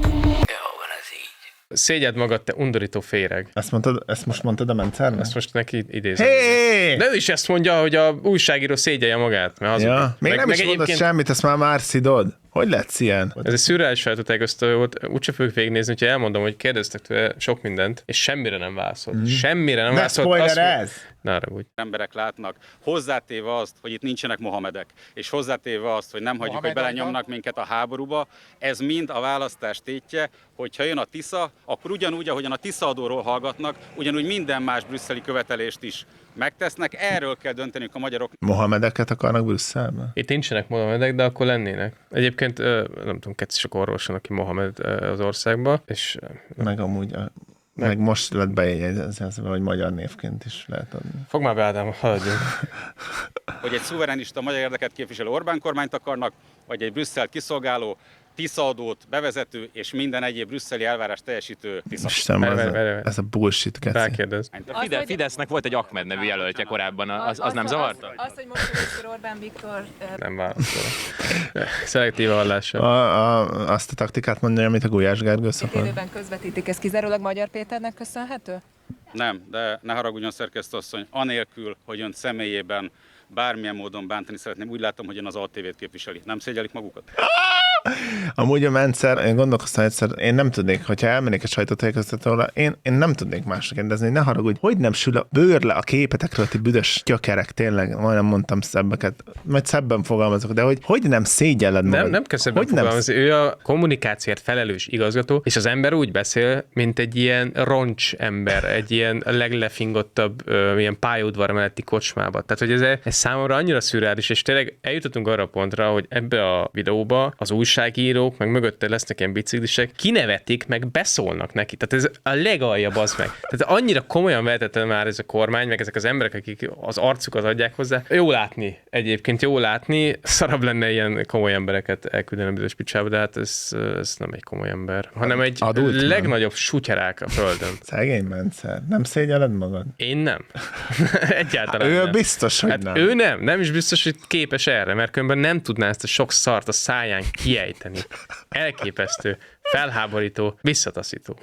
Szégyed magad, te undorító féreg. Ezt most mondtad a Mentszernek? Ezt most neki idézem. Hé! De ő is ezt mondja, hogy a újságíró szégyelje magát. Mert hazudik. Ja, még nem is mondod semmit, ezt már szidod. Hogy lehetsz ilyen? Ez egy szürreális feltútágasztó volt, úgyse fogjuk végignézni, hogyha elmondom, hogy kérdeztek tőle sok mindent, és semmire nem válaszolt. Semmire nem De válaszolt. spoiler ez? Ne arra úgy. Emberek látnak, hozzátéve azt, hogy itt nincsenek Mohamedek, és hozzátéve azt, hogy nem hagyjuk, hogy belenyomnak minket a háborúba, ez mind a választás tétje, hogyha jön a Tisza, akkor ugyanúgy, ahogyan a Tisza adóról hallgatnak, ugyanúgy minden más brüsszeli követelést is megtesznek, erről kell dönteniük a magyarok. Mohamedeket akarnak Brüsszelben? Itt nincsenek Mohamedek, de akkor lennének. Egyébként nem tudom, sok orvos van, aki Mohamed az országban, és Meg amúgy, meg most lett bejegyezve, hogy magyar névként is lehet adni. fog már be, Ádám, haladjunk. Hogy egy szuverenista magyar érdeket képviselő Orbán kormányt akarnak, vagy egy Brüsszelt kiszolgáló, Tisza-adót bevezető és minden egyéb brüsszeli elvárást teljesítő Tisza. Istenem, ez a bullshit, geci. Rákérdez. A Fidesznek volt egy Ahmed nevű jelöltje korábban, az nem zavarta? Azt, hogy most először Orbán Viktor... Nem válaszol. Szelektív hallása. Azt a taktikát mondja, amit a Gulyás Gergő szokott. élőben közvetítik, ez kizárólag Magyar Péternek köszönhető? Nem, de ne haragudjon, szerkesztő asszony, anélkül, hogy ön személyében bármilyen módon bántani szeretném, úgy látom, hogy ön az ATV-t képviseli. Nem szégyelik magukat? Amúgy a Mentszer, én gondolkoztam egyszer, én nem tudnék, hogyha elmennék egy sajtótájékoztatóra, én nem tudnék másra kérdezni, ne haragudj, hogy nem sül a bőr le a képetekről, ti büdös gyökerek, tényleg, majdnem mondtam szebbeket, majd szebben fogalmazok, de hogy nem szégyelled magad? Nem kell szebben fogalmazni, ő a kommunikációért felelős igazgató, és az ember úgy beszél, mint egy ilyen roncs ember, egy ilyen leglefingottabb ilyen pályaudvar melletti kocsmába. Tehát, hogy ez számomra annyira szürreális, és tényleg eljutottunk arra a pontra, hogy ebbe a videóba az újságírók, meg mögötte lesznek ilyen biciklisek, kinevetik, meg beszólnak neki. Tehát ez a legaljabb az meg. Tehát annyira komolyan vehetett már ez a kormány, meg ezek az emberek, akik az arcukat adják hozzá. Jó látni egyébként, jó látni. Szarabb lenne ilyen komoly embereket elküldeni a bizonyos picsába, de hát ez nem egy komoly ember, hanem egy Adult legnagyobb sutyerák a földön. Szegény Mentszer, nem szégyelled magad? Én nem. Egyáltalán Ő nem. biztos, hogy Hát nem. ő nem is biztos, hogy képes erre, mert különben nem tudná ezt a sok szart a száján kiejteni. Elképesztő, felháborító, visszataszító.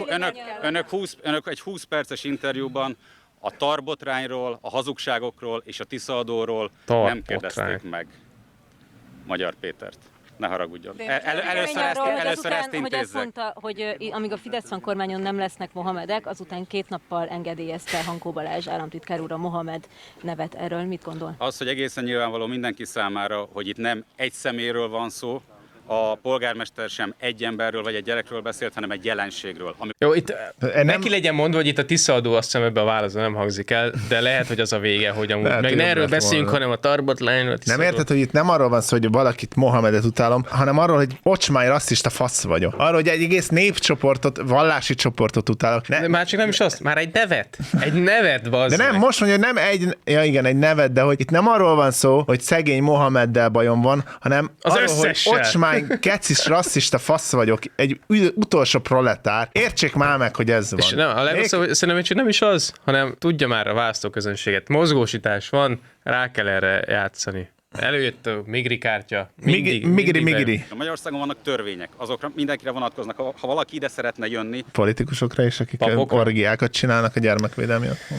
Önök egy 20 perces interjúban a tarbotrányról, a hazugságokról és a Tisza-adóról nem kérdezték meg Magyar Pétert. Ne haragudjon. Először ezt hogy azt intézzek. mondta, hogy amíg a Fidesz van kormányon nem lesznek Mohamedek, azután 2 nappal engedélyezte Hankó Balázs államtitkár úr a Mohamed nevet. Erről mit gondol? Az, hogy egészen nyilvánvaló mindenki számára, hogy itt nem egy személyről van szó, a polgármester sem egy emberről vagy egy gyerekről beszélt, hanem egy jelenségről. Jó, itt nem- neki legyen mondva, hogy itt a Tisza-adó azt hiszem ebbe a válaszban nem hangzik el, de lehet, hogy az a vége, hogy amúgy Lehet, meg hogy ne jobb erről lett beszéljünk, volna. hanem a tarbotlányról. Nem érted, hogy itt nem arról van szó, hogy valakit Mohamedet utálom, hanem arról, hogy ocsmány rasszista fasz vagyok. Arról, hogy egy egész népcsoportot, vallási csoportot utálok. De már csak nem is azt, már egy nevet, bazd De nem, meg. most mondja, hogy nem egy nevet, de hogy itt nem arról van szó, hogy szegény Mohameddel bajom van, hanem Az arról, hogy összessel. ocsmány, kecis, rasszista fasz vagyok, egy utolsó proletár. Értsék már meg, hogy ez van. És nem, a legrosszabb, hogy szerintem csak nem is az, hanem tudja már a választóközönséget. Mozgósítás van, rá kell erre játszani. Előjött a migri kártya. Migri. A Magyarországon vannak törvények, azokra mindenkire vonatkoznak. Ha valaki ide szeretne jönni, Politikusokra is, akik Papokra? orgiákat csinálnak a gyermekvédelmi otthon.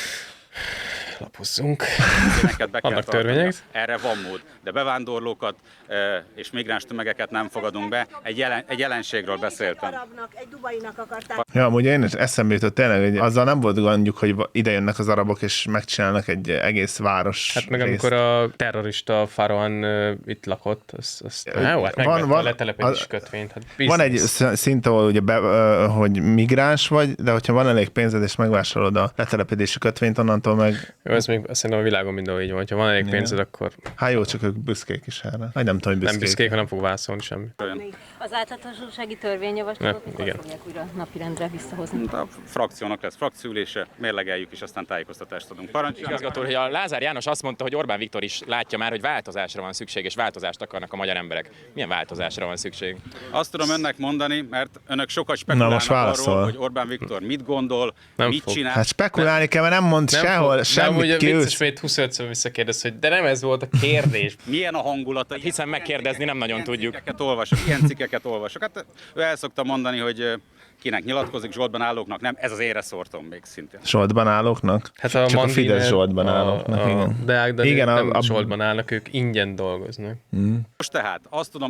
Lapozzunk. tényeket be kell Vannak tartani. törvények? Erre van mód. De bevándorlókat és migráns tömegeket nem fogadunk be. Egy jelenségről beszéltem. Egy dubainak akarták. Ja, amúgy én is eszembe jutott tényleg, hogy azzal nem volt gondjuk, hogy ide jönnek az arabok, és megcsinálnak egy egész város. Hát meg részt. amikor a terrorista Faraon itt lakott, azt jó, hát megvette a letelepedési kötvényt. Hát Van egy business. szint, ahol ugye hogy migráns vagy, de hogyha van elég pénzed, és megvásárolod a letelepedési kötvényt, onnantól meg Jó, ez még szerintem a világon mindenhol így van. Ha van elég pénzed, akkor Hát jó, csak ők büszkék is erre. Vagy nem tudom, hogy nem büszkék, ha nem fog válaszolni semmi. Az átláthatósági törvényjavaslatot mikor igen. fogják újra napirendre visszahozni? A frakciónak lesz frakciülése, mérlegeljük, és aztán tájékoztatást adunk. Parancsoljon! Igazgató, hogy a Lázár János azt mondta, hogy Orbán Viktor is látja már, hogy változásra van szükség, és változást akarnak a magyar emberek. Milyen változásra van szükség? Azt tudom önnek mondani, mert önök sokat spekulálnak arról, hogy Orbán Viktor mit gondol, Nem mit fog. csinál. Hát spekulálni kell, mert nem mond sehol semmit ki vicces, hogy 25-ször visszakérdez, hogy de nem ez volt a kérdés. Milyen a hangulata? Hiszen megkérdezni nem nagyon tudjuk. Ilyen cikkeket olvasok. Hát ő el szokta mondani, hogy kinek nyilatkozik, Zsoltban állóknak nem, ez az ére szórtom még szintén. Zsoltban állóknak? Hát Csak a Fidesz Zsoltban állóknak, igen. De Igen, nem Zsoltban állnak, ők ingyen dolgoznak. Most tehát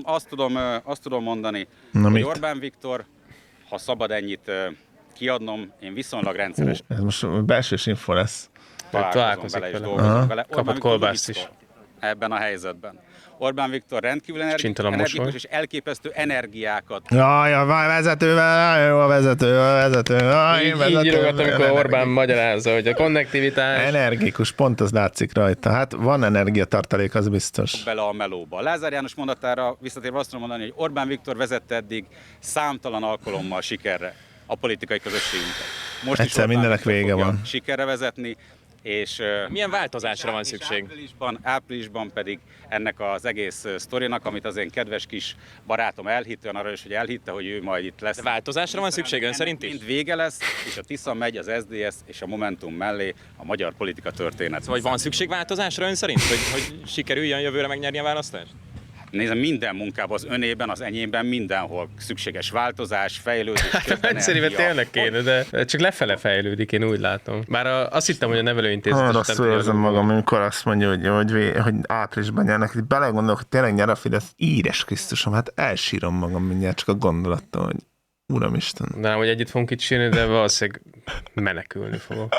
azt tudom mondani, Na, hogy mit? Orbán Viktor, ha szabad ennyit kiadnom, én viszonylag rendszeres Ez most belsős info lesz. találkozom vele és vele. dolgozom vele. Kapott Orbán Viktor kolbászt is. lubickol ebben a helyzetben. Orbán Viktor rendkívül Csintalan energikus mosoly. és elképesztő energiákat. Jaj, a vezetővel, jó a vezető, én Így vezető. írogat, amikor Orbán magyarázza, hogy a konnektivitás... Energikus, pont az látszik rajta. Hát van energiatartalék, az biztos. Bele a melóba. Lázár János mondatára visszatérve azt tudom mondani, hogy Orbán Viktor vezette eddig számtalan alkalommal sikerre a politikai közösségünket. Most Egyszer Orbán mindennek Viktor vége fogja van. sikerre vezetni, és Milyen változásra van szükség? Áprilisban pedig ennek az egész sztorinak, amit az én kedves kis barátom elhitt, olyan arra is, hogy elhitte, hogy ő majd itt lesz. Változásra van szükség ön szerint is? Mind vége lesz, és a Tisza megy az SZDSZ és a Momentum mellé a magyar politika történet. Vagy van szükség változásra ön szerint, hogy sikerüljön jövőre megnyerni a választást? Nézem, minden munkában, az önében, az enyémben, mindenhol szükséges változás, fejlődés, több Rendszerében energia. tényleg kéne, de csak lefele fejlődik, én úgy látom. Bár azt hittem, hogy a nevelőintézet... Olyan is nem rosszul tudja érzem aludni. magam, amikor azt mondja, hogy áprilisban nyernek. Így belegondolok, hogy tényleg nyer a Fidesz. Íres Krisztusom, hát elsírom magam mindjárt csak a gondolattól, hogy Uramisten. De nem, hogy együtt fogunk itt sírni, de valószínűleg menekülni fogok.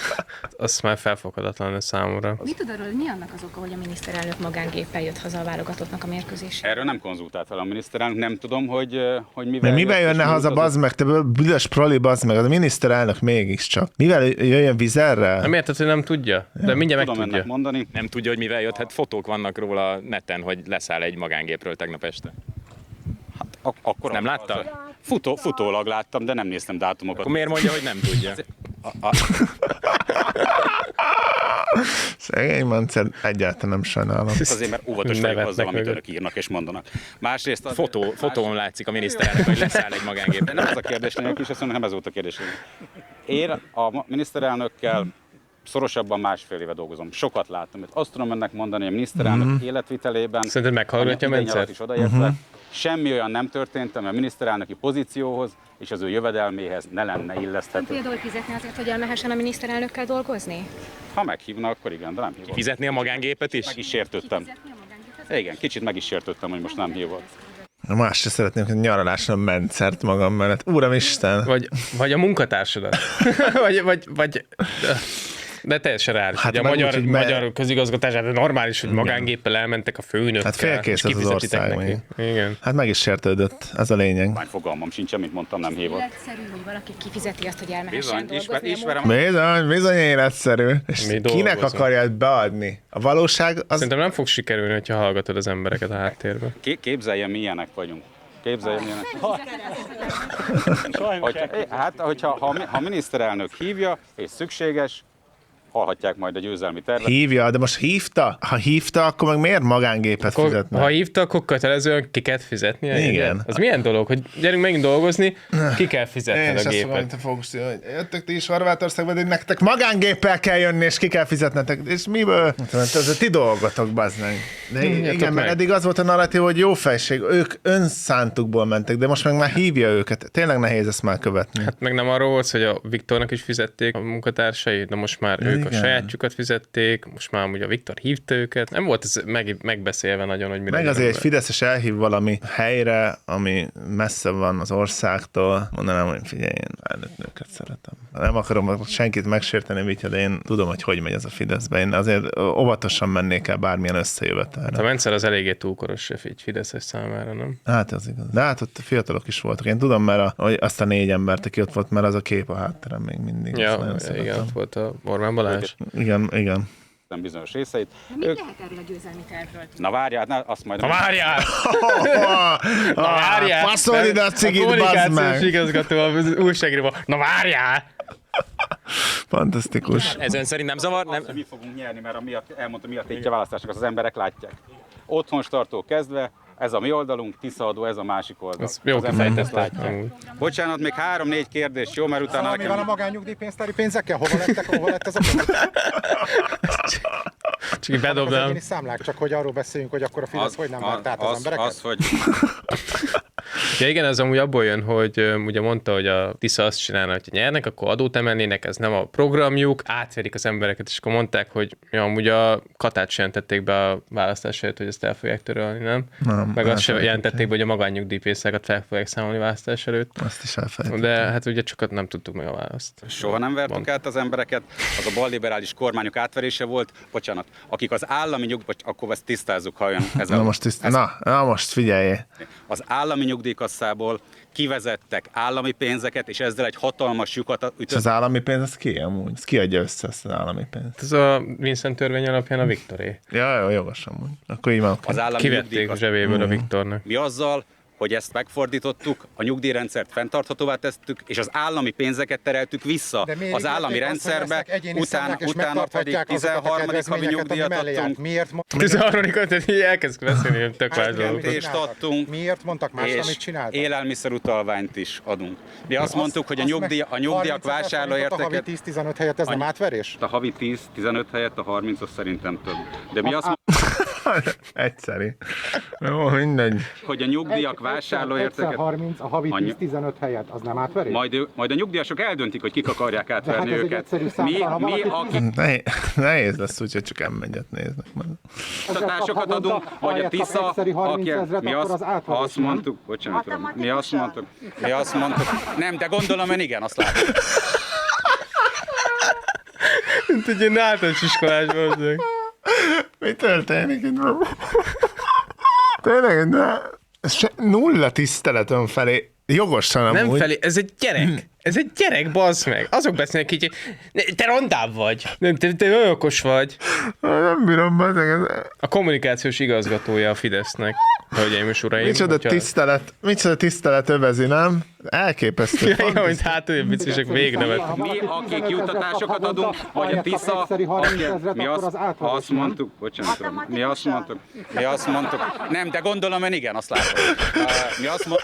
Az már felfoghatatlan a számomra. Mit tud arról, hogy mi annak az oka, hogy a miniszterelnök magángéppel jött haza a válogatottnak a mérkőzésre? Erről nem konzultált velem a miniszterelnök, nem tudom, hogy mivel... Mert mivel jött, jönne és haza, mi bazd meg, te büdös proli, bazd meg, az a miniszterelnök mégiscsak. Mivel jöjjön vizerrel? Nem érted, hogy nem tudja? De mindjárt tudom megtudja. ennek mondani. Nem tudja, hogy mivel jött, hát fotók vannak róla a neten, hogy leszáll egy magángépről tegnap este. Akkor Nem látta? Futólag láttam, de nem néztem dátumokat. Akkor miért mondja, hogy nem tudja? Szegény Mancer, egyáltalán nem sajnálom. Azért, mert óvatos vagyok Nevetnek azzal, amit mögött. önök írnak és mondanak. Másrészt... Fotón látszik a miniszterelnök, hogy leszáll egy magángépről. Nem az a kérdés, lényeg is, azt mondom, nem ez volt a kérdés. Én a miniszterelnökkel szorosabban másfél éve dolgozom. Sokat láttam. Azt tudom önnek mondani, hogy a miniszterelnök életvitelében... Szerinted meghallgatja idén Mencert? alatt is odaértek. Semmi olyan nem történt, ami a miniszterelnöki pozícióhoz és az ő jövedelméhez ne lenne illeszthető. Például fizetni azért, hogy elmehessen a miniszterelnökkel dolgozni? Ha meghívnak, akkor igen, de nem hívott. Fizetni a magángépet is? Meg is sértődtem. Igen, kicsit meg is sértődtem, hogy most nem hívott. Más se szeretném, hogy nyaralásra Mencert magam mellett. Uramisten! Vagy a munkatársadat. vagy de teljesen reális. Hát Hát a meg magyar, úgy, hogy magyar közigazgatás, hát normális, hogy magángéppel elmentek a főnökkel. Hát félkész és ez az kifizetitek ország neki. Igen. Hát meg is sértődött, ez a lényeg. Már fogalmam sincs, amit mondtam, nem hívott. Életszerű, hogy valaki kifizeti azt, hogy elmehessen dolgozni. Ismerem. Bizony életszerű. És Mi kinek dolgozunk. akarja ezt beadni? A valóság az... Szerintem nem fog sikerülni, hogyha hallgatod az embereket a háttérbe. Képzeljen, milyenek vagyunk. Képzeljen, milyenek. Hogyha a miniszterelnök hívja, és szükséges, hallhatják majd a győzelmi tervet. Hívja, de most hívta? Ha hívta, akkor meg miért magángépet fizetne? Ha hívta, akkor kötelezően ki kell fizetnie? Igen. Az milyen dolog, hogy gyerünk megint dolgozni, ki kell fizetned a gépet. fogsz, hogy jöttök ti is Horvátországba, de nektek magángéppel kell jönni, és ki kell fizetnetek. És miből? Ez a ti dolgotok, bazd meg. De igen, mert eddig az volt a narratív, hogy jó fejség, ők önszántukból mentek, de most meg már hívja őket. Tényleg nehéz ezt már követni. Hát meg nem arról volt, hogy a Viktornak is fizették a munkatársai, de most már ők a sajátjukat fizették, most már ugye a Viktor hívta őket. Nem volt ez megbeszélve nagyon, hogy mire. Meg azért egy fideszes elhív valami helyre, ami messze van az országtól. Mondanám, hogy figyelj, én felnőtt nőket szeretem. Nem akarom senkit megsérteni, Vitya, de én tudom, hogy megy ez a Fideszbe. Én azért óvatosan mennék el bármilyen összejövetelre. A Mencer az eléggé túlkoros így Fideszes számára, nem? Hát az igaz. De hát ott fiatalok is voltak. Én tudom, mert azt a 4 embert, aki ott volt, mert az a kép a hátterem még mindig. Azt nagyon Ja, szeretem. igen, ott volt a Orbán Balázs. Balázs. Igen. bizonyos részeit. Mit lehet erről a győzelmi tervről? Na várjál, azt majd... Na várjál! Na várjál! Passzol ide a cigit, bazd meg! kommunikációs igazgató az újságíróban. Na várjál! Fantasztikus. Ez ön szerint nem zavar? Nem? Mi fogunk nyerni, mert elmondtam, mi a tétje választásnak, az emberek látják. Otthonstartól kezdve, ez a mi oldalunk, Tiszaadó, ez a másik oldal. Ezt jó kifejtettek. Bocsánat, még 3-4 kérdés, jó, mert utána Mi van a magánnyugdíjpénztári pénzekkel? Hova lett ez a pénz? Csak így Az bedobnám. egyéni számlák, csak hogy arról beszéljünk, hogy akkor a Fidesz hogy nem várt át az embereket? Az, hogy Ja igen, ez amúgy abból jön, hogy ugye mondta, hogy a Tisza azt csinálna, hogyha nyernek, akkor adót emelnének, ez nem a programjuk, átverik az embereket, és akkor mondták, hogy ja, amúgy a Katát sem jelentették be a választás előtt, hogy ezt el fogják törölni, nem? Meg azt sem jelentették be, hogy a magánnyugdíjpénzeket fel fogják számolni választás előtt. Azt is elfelejtettem. De hát ugye csak nem tudtuk meg a választ. soha nem vertük át az embereket, az a balliberális kormányok átverése volt. Bocsánat, akik az állami akkor ezt tisztázzuk, ha jön ez Na most figyelj! Az állami nyugdíjkasszából kivezettek állami pénzeket, és ezzel egy hatalmas lyukat És az állami pénz, az ki amúgy? Ez ki adja össze ezt az állami pénzt? Ez a Vincent törvény alapján a Viktoré. Ja, jogos amúgy. Akkor így van. az állami Kivették a nyugdíjkassz. zsebéből a Viktornak. Mi azzal, hogy ezt megfordítottuk, a nyugdíjrendszert fenntarthatóvá tettük, és az állami pénzeket tereltük vissza az állami rendszerbe, utána pedig 13. havi nyugdíjat adtunk. Miért 13. tehát így elkezd beszélni, hogy tök más dolgok. Jelentést adtunk, Miért mondtak más, amit és csináltak? élelmiszerutalványt is adunk. Mi azt mondtuk, hogy a nyugdíjak vásárlóértéket... A havi 10-15 helyett ez nem átverés? A havi 10-15 helyett a 30 az szerintem több. De mi azt mondtuk, Egyszerű. Jó, mindegy. hogy a nyugdíjak vásárlóértéket... 30, a havi 10-15 helyett, az nem átverés? Majd a nyugdíjasok eldöntik, hogy kik akarják átverni ez egy őket. egyszerű számtal, ha valaki- Nehéz lesz úgy, hogy csak M1-et néznek meg. Oktatásokat adunk, vagy a Tisza, egyszeri 30 000-et, mi akkor az átverés, azt mondtuk, bocsánat, uram, mi azt mondtuk, nem, de gondolom én igen, azt látom. Mint egy ilyen általános iskolásban. Mi történik itt? Tényleg, nulla tisztelet önfelé. Jogosan amúgy. Nem felé, ez egy gyerek. Ez egy gyerek, bazd meg. Azok beszélnek így, hogy te rondább vagy. Nem, te olyan okos vagy. Nem bírom, bazeg. A kommunikációs igazgatója a Fidesznek, hölgyeim és uraim. Micsoda tisztelet övezi, nem? Elképesztő. Ja, mint hát olyan biciklisek végnevet. Mi, akik juttatásokat adunk, vagy a Tisza, mi azt mondtuk, bocsánat, uram, mi azt mondtuk, nem, de gondolom én igen, azt látom. Mi azt mondtuk,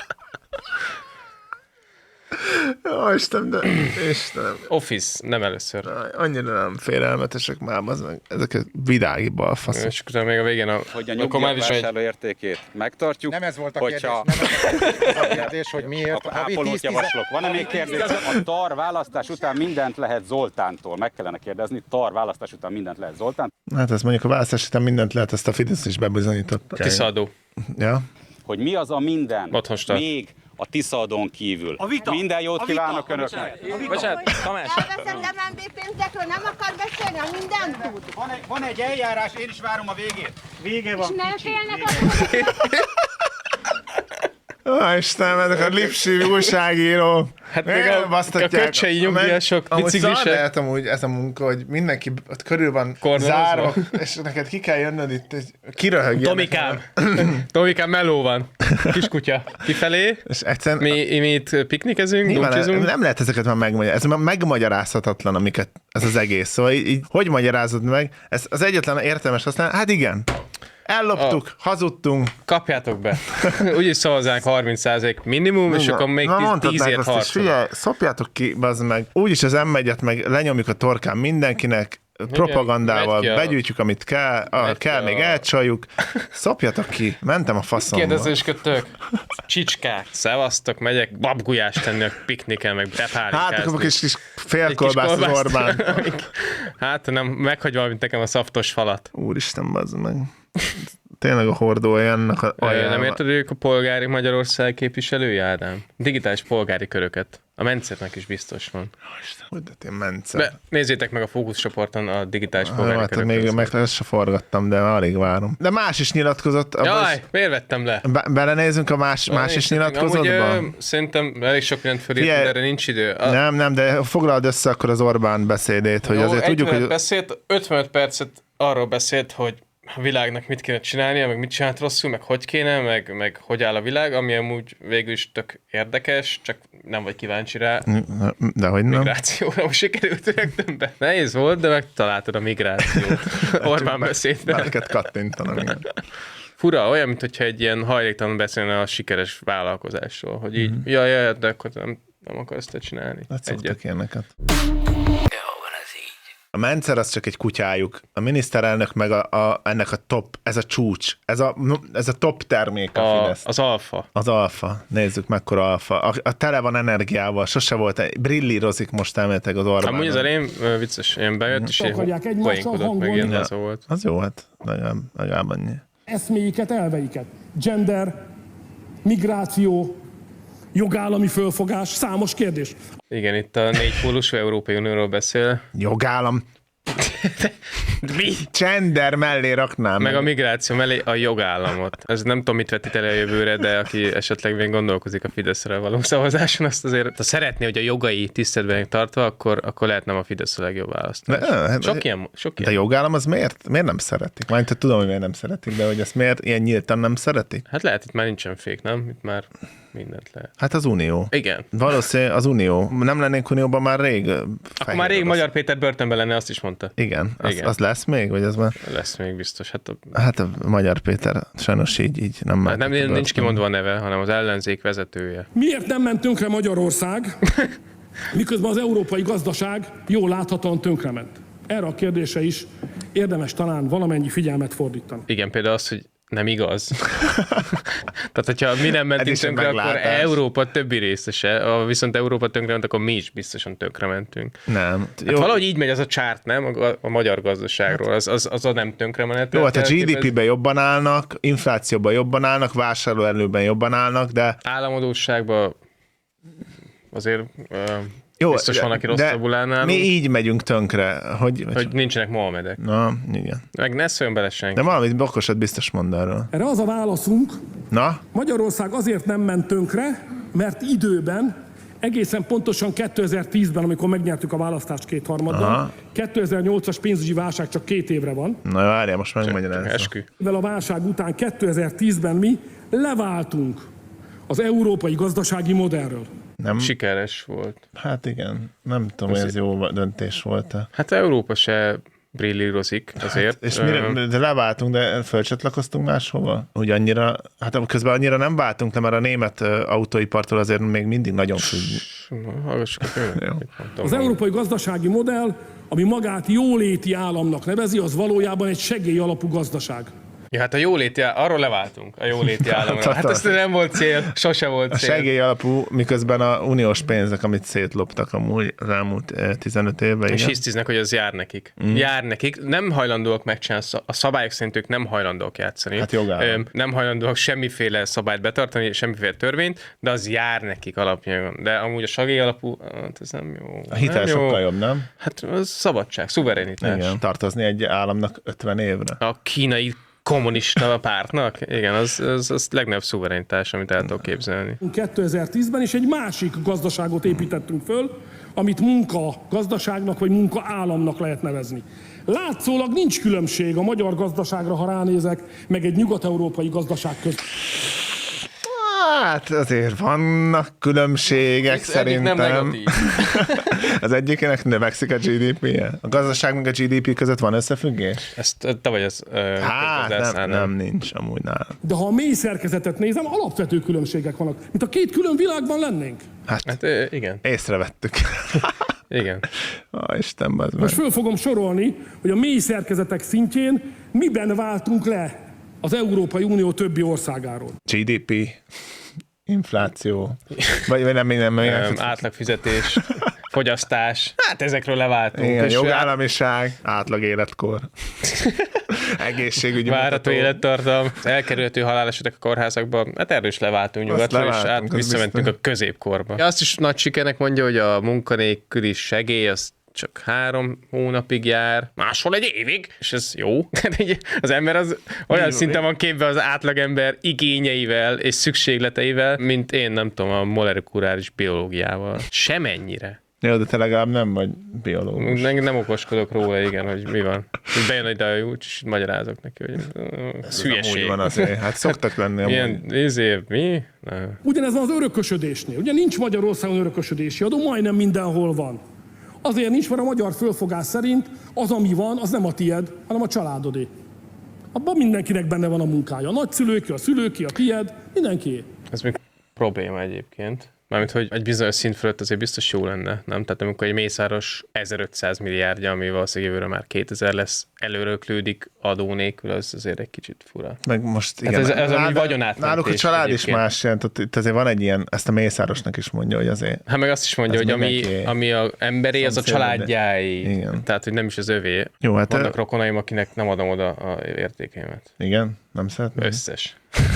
Ó, Istenem. Office, nem először. Annyira nem félelmetesek már, az meg ezek a vidági balfaszok. És utána még a végén hogy a nyugdíjak vásárlóértékét megtartjuk. Nem ez volt a kérdés, nem ez a kérdés, hogy miért a havi Ápolót 10-15 javaslok. Van-e még kérdés? A TAR választás után mindent lehet Zoltántól. Meg kellene kérdezni, TAR választás után mindent lehet Zoltántól. Hát ezt mondjuk a választás után mindent lehet, ezt a Fidesz is bebizonyította. Tiszadó. Ja. Hogy mi az a minden, Otthonstart. még a Tiszaadón kívül. Minden jót kívánok önöknek. Bocsánat, Tamás. Elveszed nem pénzekről, nem akar beszélni, ha mindent tud. Van egy eljárás, én is várom a végét. Vége van. Nem félnek attól, Ó, Istenem, ezek a lipsi újságíró. Hát még a köcsei nyugdíjasok, amúgy biciklisek. szar lehet amúgy ez a munka, hogy mindenki ott körül van Kormányozva. zárva, és neked ki kell jönnöd itt, kiröhögjenek. Tomikám meló van. Kiskutya. Kifelé. És egyszerűen Mi itt piknikezünk, nyilván dumcsizunk. nem lehet ezeket már megmagyarázni. Ez már megmagyarázhatatlan, amiket ez az egész. Szóval így hogy magyarázod meg? Ez az egyetlen értelmes használni. Hát igen. Elloptuk, hazudtunk. Kapjátok be. Úgyis szavazzánk 30% minimum, és akkor még 10-ért harcolunk. Figyelj, szopjátok ki, bazd meg. Úgyis az M1-et meg lenyomjuk a torkán mindenkinek, propagandával megy ki begyűjtjük, amit kell, kell még elcsaljuk. Szopjatok ki, mentem a faszomba. Kérdezősködtök. Csicskák. Szevasztok, megyek babgulyást tenni a pikniken, meg bepálinkázni. Hát akkor kis félkolbász az Orbán. Hát nem, meghagy valamit nekem a szaftos falat. Úristen, bazd meg. tényleg a hordója ennek a Nem érted, hogy ők a polgári Magyarország képviselője, Ádám? Digitális polgári köröket. A Mencernek is biztos van. Hogy de én Mencer. Nézzétek meg a fókuszcsoporton a digitális polgári Hát köröket. még meg ezt se forgattam, de alig várom. De más is nyilatkozott. Jaj, miért vettem le? Belenézünk a más is nyilatkozatba? Amúgy, szerintem elég sok mindent fölírtam, de erre nincs idő. Nem, de foglald össze akkor az Orbán beszédét, hogy azért tudjuk, hogy... Beszélt, 55 percet arról beszélt, hogy a világnak mit kéne csinálnia, meg mit csinált rosszul, meg hogy kéne, meg hogy áll a világ, ami amúgy végül is tök érdekes, csak nem vagy kíváncsi rá. De hogy nem? Migrációra most sikerült rögtönbe. Nehéz volt, de megtaláltad a migrációt. Orbán beszédben. Melket kattintanom. Fura, olyan, mintha egy ilyen hajléktalan beszélne a sikeres vállalkozásról, hogy így, jaj, de akkor nem akarsz te csinálni. Hát szoktak ilyeneket. A Mencer az csak egy kutyájuk. A miniszterelnök meg ennek a top, ez a csúcs, ez a top termék a Fidesz. Az alfa. Az alfa. Nézzük, mekkora alfa. A tele van energiával, sose volt. Brillírozik most elméletek az Orbán. Amúgy az elején vicces, ilyen bejött, és poénkodott meg ilyen az volt. Az jó, hát legalább annyi. Eszméiket, elveiket. Gender, migráció, jogállami fölfogás, számos kérdés. Igen, itt a 4 pólusú Európai Unióról beszél. Jogállam. Mi? Gender mellé raknám. Meg a migráció mellé a jogállamot. Ez nem tudom, mit vetít elő a jövőre, de aki esetleg még gondolkozik a Fideszre való szavazáson, azt azért, ha szeretné, hogy a jogai tiszteletben tartva, akkor lehet nem a Fidesz a legjobb választás. Sok ilyen. De jogállam az miért nem szeretik? Majd tudom, hogy miért nem szeretik, de hogy ezt miért ilyen nyíltan nem szeretik? Hát lehet, itt már nincsen fék, nem? Itt már mindent lehet. Hát az Unió. Igen. Valószínűleg az Unió. Nem lennénk Unióban már rég. Akkor már rég Magyar Péter börtönben lenne, azt is mondta. Igen. Az lesz még? Vagy ez már... Lesz még biztos. Hát a Magyar Péter sajnos így nem hát nincs kimondva a neve, hanem az ellenzék vezetője. Miért nem ment tönkre Magyarország, miközben az európai gazdaság jól láthatóan tönkrement? Erre a kérdésre is érdemes talán valamennyi figyelmet fordítani. Igen, például az, hogy nem igaz. Tehát, hogyha mi nem mentünk tönkre, akkor Európa többi részese. Viszont Európa tönkrement, akkor mi is biztosan tönkrementünk. Nem. Hát valahogy így megy az a csárt, nem? A magyar gazdaságról. Az a nem tönkremenet. Jó, hát a GDP-ben jobban állnak, inflációban jobban állnak, vásárlóerőben jobban állnak, de... Államadósságban azért... Jó, biztos van, aki rosszabbul áll nálunk. Mi így megyünk tönkre, hogy nincsenek Mohamedek. Na, igen. Meg ne szóljon bele senki. De valamit okosat biztos mond erről. Erre az a válaszunk, na? Magyarország azért nem ment tönkre, mert időben, egészen pontosan 2010-ben, amikor megnyertük a választást kétharmaddal, 2008-as pénzügyi válság csak 2 évre van. Na várjál, most megmagyarázzam. Eskü. A válság után 2010-ben mi leváltunk az európai gazdasági modellről. Nem. Sikeres volt. Hát igen, nem tudom, hogy ez jó döntés volt-e. Hát Európa se brillírozik azért. Hát, és de leváltunk, de fölcsatlakoztunk máshova? Úgy annyira, hát közben annyira nem váltunk le, mert a német autóipartól azért még mindig nagyon függ. Az európai gazdasági modell, ami magát jóléti államnak nevezi, az valójában egy segélyalapú gazdaság. Ja, hát a jóléti, arról leváltunk, a jóléti államra. Hát ez nem volt cél, sose volt cél. A segélyalapú, miközben a uniós pénzek, amit szétloptak amúgy az elmúlt 15 évben. És hisztiznek, hogy az jár nekik. Jár nekik. Nem hajlandóak megcsinálni, a szabályok szerint ők nem hajlandóak játszani. Hát jogállam. Nem hajlandóak semmiféle szabályt betartani, semmiféle törvényt, de az jár nekik alapján. De amúgy a segélyalapú, hát ez nem jó. A hitel sokkal jobb, nem? Hát az szabadság, szuverenitás. Igen, tartozni egy államnak 50 évre. A kínai kommunista pártnak? Igen, az legnagyobb szuverenitás, amit el tudok képzelni. 2010-ben is egy másik gazdaságot építettünk föl, amit munka gazdaságnak vagy munka államnak lehet nevezni. Látszólag nincs különbség a magyar gazdaságra, ha ránézek, meg egy nyugat-európai gazdaság között. Hát azért vannak különbségek szerintem. Nem negatív. Az egyikének növekszik a GDP-je. A gazdaság meg a GDP között van összefüggés? Ezt te vagy az... Hát nem nincs amúgy nálam. De ha a mély szerkezetet nézem, alapvető különbségek vannak. Mint a 2 külön világban lennénk. Hát igen. Észrevettük. Igen. Isten, bazd meg. Most föl fogom sorolni, hogy a mély szerkezetek szintjén miben váltunk le az Európai Unió többi országáról. GDP, infláció, vagy nem. Átlagfizetés, fogyasztás, hát ezekről leváltunk. Igen, jogállamiság, átlag életkor. egészségügyi Várható mutató. élettartam, az elkerülhető halálesetek a kórházakban, hát erről is leváltunk nyugatra, és visszamentünk a középkorba. Azt is nagy sikernek mondja, hogy a munkanélküli segély az csak 3 hónapig jár, máshol 1 évig, és ez jó. Az ember az olyan szinten van képbe az átlagember igényeivel és szükségleteivel, mint én, nem tudom, a molekuláris biológiával. Semennyire. Jó, de te legalább nem vagy biológus. Nem okoskodok róla, igen, hogy mi van. Hogy bejön ide a jó, és magyarázok neki, hogy ez hülyeség. Úgy van azért, hát szoktak lenni ilyen, mi? Nem. Ugyanez van az örökösödésnél. Ugye nincs Magyarországon örökösödési adó, majdnem mindenhol van. Azért nincs, mert a magyar fölfogás szerint az, ami van, az nem a tied, hanem a családodé. Abban mindenkinek benne van a munkája. A nagyszülőké, a szülőké, a tied, mindenkié. Ez még probléma egyébként. Mármint, hogy egy bizonyos szint fölött azért biztos jó lenne, nem? Tehát amikor egy Mészáros 1500 milliárdja, ami valószínűleg jövőre már 2000 lesz, előröklődik adó nélkül, az azért egy kicsit fura. Meg most igen. Hát ez ami vagyonátmentés. Náluk a család egyébként. is más jelent, itt azért van egy ilyen, ezt a Mészárosnak is mondja, hogy azért. Hát meg azt is mondja, Ez hogy mindenki ami a emberé, az a szomszéd, családjáé. igen. Tehát, hogy nem is az övé. Jó, hát vannak rokonaim, akinek nem adom oda a értékeimet. Igen, nem szeretném. Összes.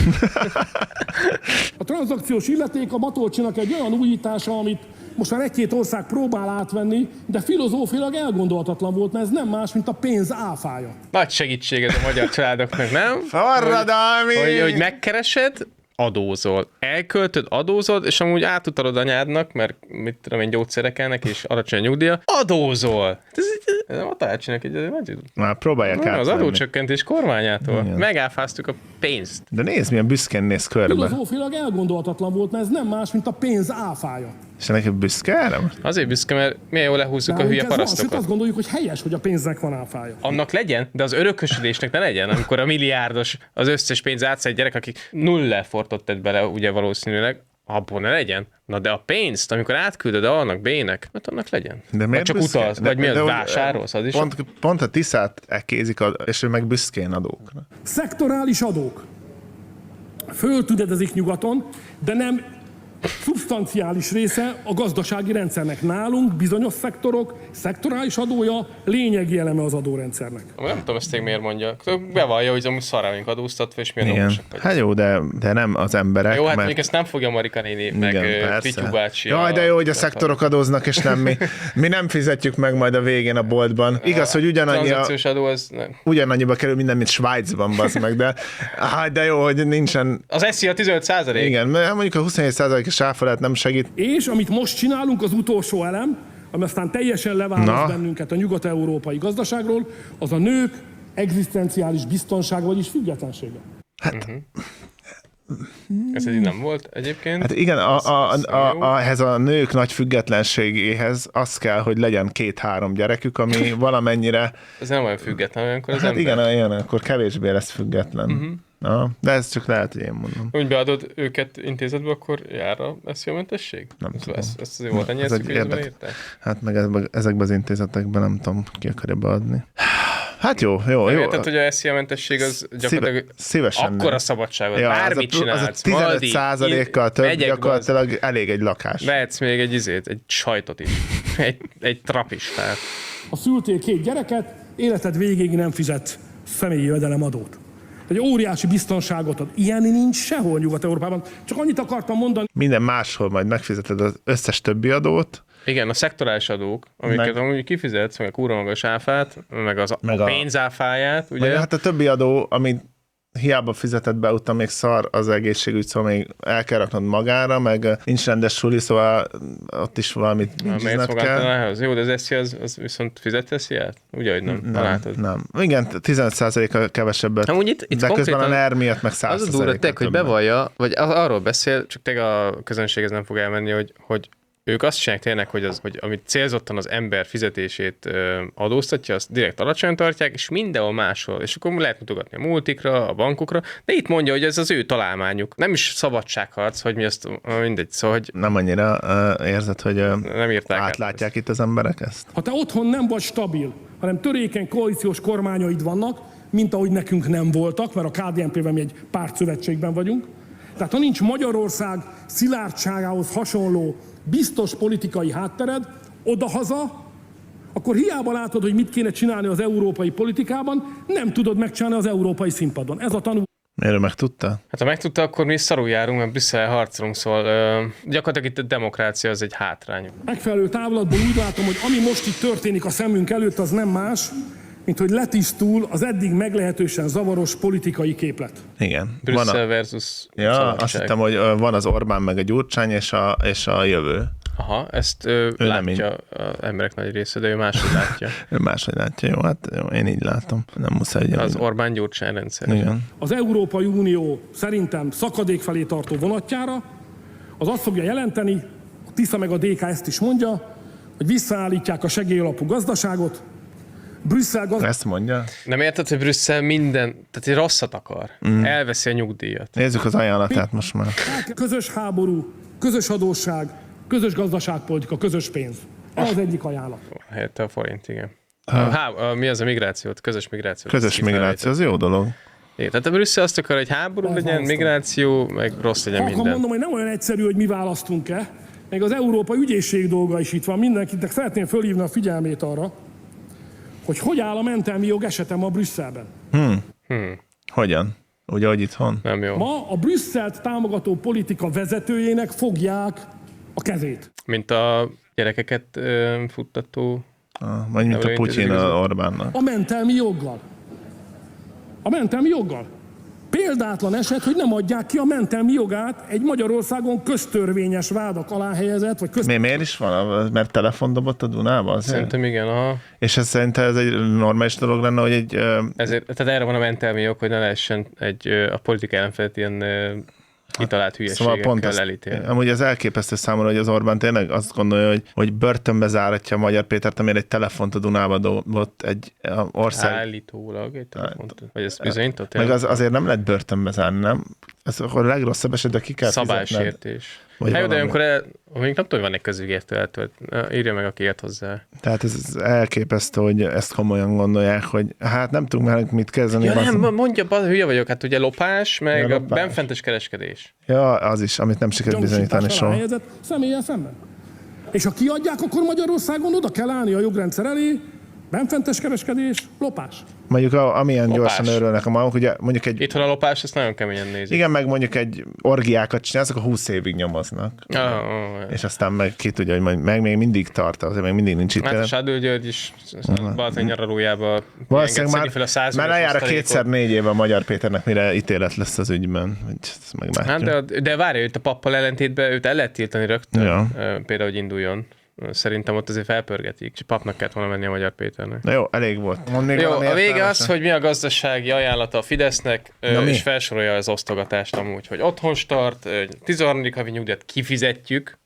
A tranzakciós illeték a Matolcsinak egy olyan újítása, amit most már 1-2 ország próbál átvenni, de filozófiailag elgondolhatatlan volt, mert ez nem más, mint a pénz áfája. Nagy segítség ez a magyar családoknak, nem? Forradalmi! Hogy megkeresed, adózol. Elköltöd, adózod, és amúgy átutalod anyádnak, mert mit tudom én, gyógyszerekelnek, és alacsony a nyugdíja, adózol. Ez a tanácsinak egy... Már próbálják Az átvenni. adócsökkentés kormányától. Igen. Megáfáztuk a pénzt. De nézd, milyen büszkén néz körbe. Filozófiailag elgondolhatatlan volt, mert ez nem más, mint a pénz áfája. És neki büszke erre? Azért büszke, mert milyen jól lehúzzuk a Nálunk hülye ez van, sőt parasztokat. azt gondoljuk, hogy helyes, hogy a pénznek van áfája. Annak legyen, de az örökösödésnek ne legyen, amikor a milliárdos, az összes pénz átsz egy gyerek, aki 0 fortot tett bele, ugye valószínűleg, abból ne legyen. Na de a pénzt, amikor átküldöd A-nak, B-nek, hát annak legyen. De miért csak büszke? utalsz, vagy mi az, úgy, vásárolsz, az is. Pont a Tiszát elkézik, és ő meg büszkén adókra. Szektorális adók. Föltüdedezik nyugaton, de nem szubstanciális része a gazdasági rendszernek. Nálunk bizonyos szektorok szektorális adója lényegi eleme az adórendszernek. Nem tudom, ezt miért mondja. Bevallja, hogy amúgy szarálunk adóztatva, és milyen Igen. okosak vagyunk. Hát jó, de nem az emberek. Jó, hát mert... mondjuk ezt nem fogja Marika néni, meg Pityu bácsi. Jaj, de jó, hogy a szektorok adóznak, és nem mi. Mi nem fizetjük meg majd a végén a boltban. Igaz, hogy Tranzakciós adó az nem. ugyanannyiba kerül minden, mint Svájcban, bazd meg, de jó, hogy nincsen... Az SZIA 15%. Igen, mert mondjuk a 27%-os áfalet nem segít. És amit most csinálunk, az utolsó elem, ami aztán teljesen leválaszt bennünket a nyugat-európai gazdaságról, az a nők egzisztenciális biztonsága, vagyis függetlensége. Ez így nem volt egyébként. Hát igen, ehhez a nők nagy függetlenségéhez az kell, hogy legyen 2-3 gyerekük, ami valamennyire... Ez nem olyan független, olyankor az Hát ember. igen, akkor kevésbé lesz független. Na, de ez csak lehet, hogy én mondom. Úgy beadod őket intézetbe, akkor jár a SZIA-mentesség? Nem tudom. Ez azért volt ennyi Ez eszük, egy hogy ezben érdek. írták? Hát meg ezekben az intézetekben nem tudom, ki akarja beadni. Hát jó. Érted, hogy a SZIA-mentesség az gyakorlatilag szívesen akkora szabadságot. Ja, Bármit az csinálsz. a 15%-kal több gyakorlatilag elég egy lakás. Vehetsz még egy sajtot is. egy trapistát. Ha szültél 2 gyereket, életed végéig nem fizetsz személyi jövedelemadót. Egy óriási biztonságot ad. Ilyen nincs sehol Nyugat-Európában. Csak annyit akartam mondani. Minden máshol majd megfizeted az összes többi adót. Igen, a szektorális adók, amiket amúgy kifizetsz, meg a kurva magas áfát, meg a pénzáfáját, ugye? Meg hát a többi adó, amit hiába fizetett be, utána még szar az egészségügy, szóval még el kell raknod magára, meg nincs rendes suli, szóval ott is valamit Mész kell. magához. Jó, de az SZIA az viszont fizet SZIA-t? Ugye, hogy nem? Nem. Igen, 15%-a kevesebbet. Amúgy itt de közben a NER miatt meg 100%. Az a durva, hogy bevallja, vagy arról beszél, csak tényleg a közönséghez nem fog elmenni, hogy ők azt csinálják tényleg, hogy amit célzottan az ember fizetését adóztatja, azt direkt alacsony tartják, és mindenhol máshol. És akkor lehet mutogatni a multikra, a bankokra, de itt mondja, hogy ez az ő találmányuk. Nem is szabadságharc, hogy mi azt mindegy, szóval, hogy nem annyira érzed, hogy nem írták átlátják itt az emberek ezt? Ha te otthon nem vagy stabil, hanem törékeny koalíciós kormányaid vannak, mint ahogy nekünk nem voltak, mert a KDNP-vel mi egy pártszövetségben vagyunk. Tehát ha nincs Magyarország szilárdságához hasonló biztos politikai háttered, odahaza akkor hiába látod, hogy mit kéne csinálni az európai politikában, nem tudod megcsinálni az európai színpadon. Ez a tanul. Miért megtudta? Hát ha megtudta, akkor mi is szarul járunk, mert Brüsszel harcolunk, szóval gyakorlatilag itt a demokrácia az egy hátrány. Megfelelő távlatból úgy látom, hogy ami most itt történik a szemünk előtt, az nem más, mint hogy letisztul az eddig meglehetősen zavaros politikai képlet. Igen. Brüsszel versus Ja, szabadság. azt hittem, hogy van az Orbán meg a Gyurcsány és a jövő. Aha, ezt látja az emberek nagy része, de ő máshogy látja. Ő máshogy látja, jó, hát jó, én így látom. Nem muszáj ugyanúgy. Az Orbán-Gyurcsány rendszer. Igen. Az Európai Unió szerintem szakadék felé tartó vonatjára az azt fogja jelenteni, a Tisza meg a DK ezt is mondja, hogy visszaállítják a segélyalapú gazdaságot, Brüsszel Ezt mondja? Nem érted, hogy Brüsszel minden, tehát egy rosszat akar. Elveszi a nyugdíjat. Nézzük az ajánlatát most már. közös háború, közös adósság, közös gazdaságpolitika, közös pénz. Ez az egyik ajánlat. Helyette a forint, igen. Mi az a migrációt? Közös migráció. Közös migráció, az jó dolog. Igen, tehát a Brüsszel azt akar, hogy háború legyen, migráció, meg rossz legyen Akkor minden. mondom, hogy nem olyan egyszerű, hogy mi választunk-e, meg az Európa ügyészség dolga is itt van. Mindenkinek szeretném fölhívni a figyelmét arra, hogy áll a mentelmi jog esete ma Brüsszelben. Hogyan? Ugye, hogy itthon? Nem jó. Ma a Brüsszelt támogató politika vezetőjének fogják a kezét. Mint a gyerekeket futtató. Vagy mint a Nem, Putyin ez a Orbánnak. A mentelmi joggal. A mentelmi joggal. Példátlan eset, hogy nem adják ki a mentelmi jogát egy Magyarországon köztörvényes vádak alá helyezett, vagy Miért is van? Mert telefon dobott a Dunába? Azért? Szerintem igen, aha. És ez szerintem ez egy normális dolog lenne, hogy egy... Ezért, tehát erre van a mentelmi jog, hogy ne lehessen a politika ellenfelet ilyen kitalált hülyeségekkel elítélni. Amúgy ez elképesztő számomra, hogy az Orbán tényleg azt gondolja, hogy börtönbe záratja Magyar Pétert, amire egy telefont a Dunába dobott egy ország. Állítólag egy telefont. Vagy ez bizonyított? Meg azért nem lehet börtönbe zárni, nem? Ez akkor a legrosszabb esetben ki kell fizetned. Szabálysértés. Vagy Hát jó, de valami. olyankor még nem tudom, hogy van egy közügyértő eltölt. Írja meg, aki ért hozzá. Tehát ez elképesztő, hogy ezt komolyan gondolják, hogy hát nem tudunk már mit kezdeni. Ja nem, mondja, hülye vagyok, hát ugye lopás, meg Ja, a lopás. benfentes kereskedés. Ja, az is, amit nem sikerült bizonyítani Gyanúsítás alá soha. helyezett személlyel szemben. És ha kiadják, akkor Magyarországon oda kell állni a jogrendszer elé, benfentes kereskedés, lopás. Mondjuk amilyen Lopás. gyorsan örülnek a maguk, ugye mondjuk egy... Itthon a lopás, ezt nagyon keményen nézik. Igen, meg mondjuk egy orgiákat csinálsz, akkor 20 évig nyomoznak. És aztán meg ki tudja, hogy majd meg még mindig tart, azért még mindig nincs itt. Hát a Sádő György is Balaton nyaralójába Valószínűleg fel a 100 már lejár a osztalékot. 2x4 éve a Magyar Péternek, mire ítélet lesz az ügyben. Ezt meglátjuk. Hát de várj, őt a pappal ellentétben őt el lehet tiltani rögtön, Ja. Például, hogy induljon. Szerintem ott azért felpörgetik. És papnak kellett volna menni a Magyar Péternek. Na jó, elég volt. Mondd még Jó, valami a vége értelmesen? az, hogy mi a gazdasági ajánlata a Fidesznek, mi? és felsorolja az osztogatást amúgy, hogy otthon start, 13. havi nyugdíjat kifizetjük.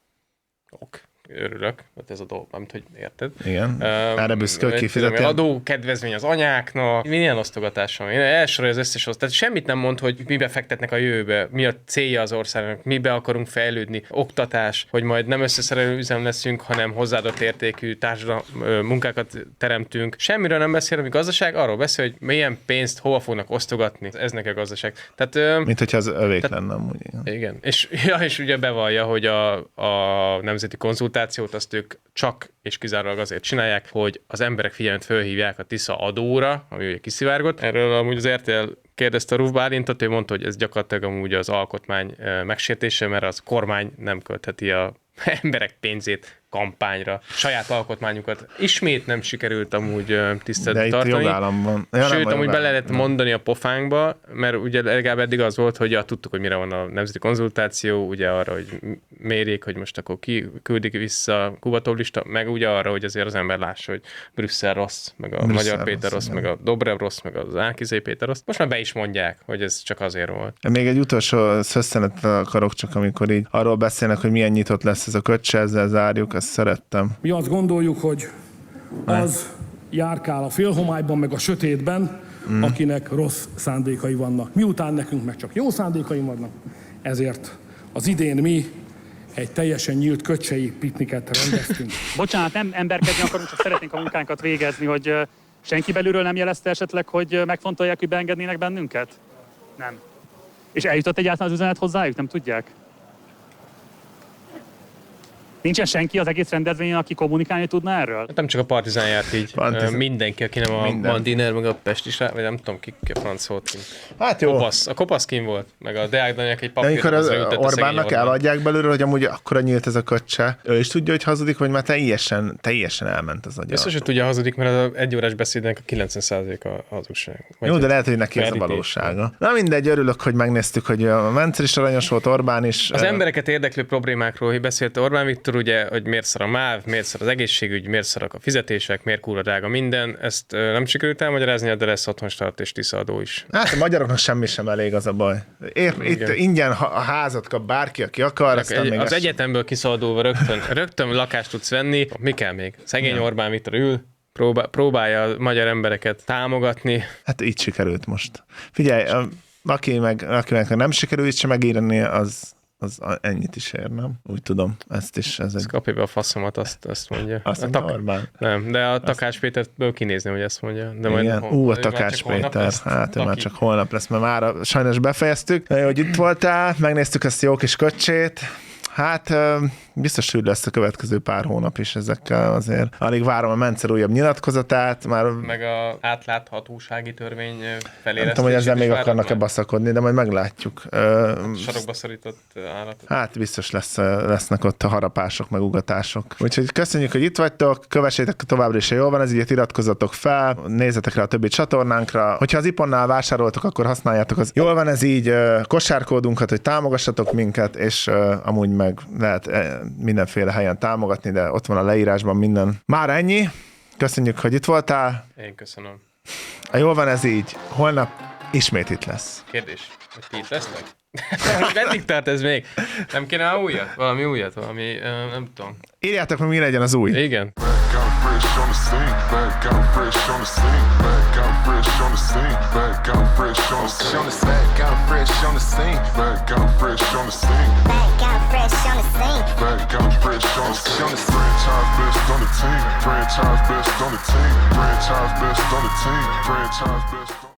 Örülök, hát ez a dolog, amit hogy érted. Igen, erre büszke, hogy kifizeti. Adó kedvezmény az anyáknak, milyen osztogatásom. Én elsorolja az összes tehát semmit nem mond, hogy mibe fektetnek a jövőbe, mi a célja az országnak, mibe akarunk fejlődni, oktatás, hogy majd nem összeszerelő üzem leszünk, hanem hozzáadott értékű társadalmi munkákat teremtünk. Semmiről nem beszél, ami gazdaság, arról beszél, hogy milyen pénzt hova fognak osztogatni. Ez neki a gazdaság. Tehát, mint hogyha az övék lenne amúgy. igen. És ugye bevallja, hogy a nemzeti konzultációt azt ők csak és kizárólag azért csinálják, hogy az emberek figyelmet fölhívják a Tisza adóra, ami ugye kiszivárgott. Erről amúgy az RTL kérdezte a Ruf Bálintot, ő mondta, hogy ez gyakorlatilag amúgy az alkotmány megsértése, mert az kormány nem költheti a emberek pénzét kampányra, saját alkotmányukat. Ismét nem sikerült amúgy tiszteletben tartani. De itt jogállam van. Ja, sőt, amúgy bele lehet mondani a pofánkba, mert ugye legalább eddig az volt, hogy tudtuk, hogy mire van a nemzeti konzultáció, ugye arra, hogy mérjék, hogy most akkor ki küldik vissza Kubatov lista, meg ugye arra, hogy azért az ember lássa, hogy Brüsszel rossz, meg a Magyar Péter rossz, meg a Dobrev rossz, meg az Árkizé Péter rossz. Most már be is mondják, hogy ez csak azért volt. Még egy utolsó szösszenet akarok csak, amikor így arról beszélnek, hogy milyen nyitott lesz ez a köcs, ezzel zárjuk, ezt szerettem. Mi azt gondoljuk, hogy az járkál a félhomályban, meg a sötétben, akinek rossz szándékai vannak. Miután nekünk meg csak jó szándékaink vannak, ezért az idén mi egy teljesen nyílt köcsei pikniket rendeztünk. Bocsánat, nem emberkedni akarunk, csak szeretnénk a munkánkat végezni, hogy senki belülről nem jelezte esetleg, hogy megfontolják, hogy beengednének bennünket? Nem. És eljutott egyáltalán az üzenet hozzájuk, nem tudják? Nincsen senki az egész rendezvényen, aki kommunikálni tudna erről? Nem csak a Partizán járt így. Mindenki, aki nem a Mandiner, meg a Pesti srác, vagy nem tudom, ki a franc volt. Hát jó. A Kopasz kim volt, meg a Deák Daniák egy De papírt. amikor az Orbánnak eladják belőle, hogy amúgy akkora nyílt ez a köccse. Ő is tudja, hogy hazudik, vagy már teljesen elment az agya. Biztos, hogy tudja hazudik, mert az egy órás beszédnek a 90% a hazugság. Jó, de lehet, hogy neki ez a valósága. Na mindegy, örülök, hogy megnéztük, hogy a Mencel is aranyos volt, Orbán is. Az embereket érdeklő problémákról, hogy beszélt Orbán Viktor, ugye, hogy miért szar a MÁV, miért szar az egészségügy, miért szarak a fizetések, miért kurva drága minden. Ezt nem sikerült elmagyarázni, de lesz otthonstart és tiszaadó is. Hát a magyaroknak semmi sem elég, az a baj. Itt ingyen a házat kap bárki, aki akar. Az egyetemből kiszabadulva rögtön lakást tudsz venni. Mi kell még? Szegény Orbán Viktor ül, próbálja a magyar embereket támogatni. Hát így sikerült most. Figyelj, akinek nem sikerült se megírni, az ennyit is ér, nem? Úgy tudom, ezt kapja be a faszomat, azt mondja. Azt mondja Orbán. Nem, de a Takács Péterből kinézni, hogy ezt mondja. De majd igen, a Takács Péter. Hát ő már csak holnap lesz, mert már sajnos befejeztük. Hogy itt voltál, megnéztük ezt a jó kis köcsét. Hát biztos, hogy lesz a következő pár hónap is ezekkel azért. Alig várom a Mencel újabb nyilatkozatát. Meg az átláthatósági törvény feléresztését. Nem tudom, hogy ezzel még akarnak-e baszakodni, de majd meglátjuk. Sarokba szorított állatot. Hát biztos lesznek ott a harapások, meg ugatások. Úgyhogy köszönjük, hogy itt vagytok, kövessétek továbbra is, jól van, ez így iratkozzatok fel, nézzetek rá a többi csatornánkra. Hogyha az Iponnál vásároltok, akkor használjátok az jól van, ez így kosárkódunkat, hogy támogassatok minket, és amúgy meg lehet mindenféle helyen támogatni, de ott van a leírásban minden. Már ennyi. Köszönjük, hogy itt voltál. Én köszönöm. Jól van ez így. Holnap ismét itt lesz. Kérdés, hogy ti itt lesznek? Meddig tart ez még? Nem kéne újat? Valami újat? Valami, nem tudom. Írjátok meg, mi legyen az új. Igen. Franchise best on the team.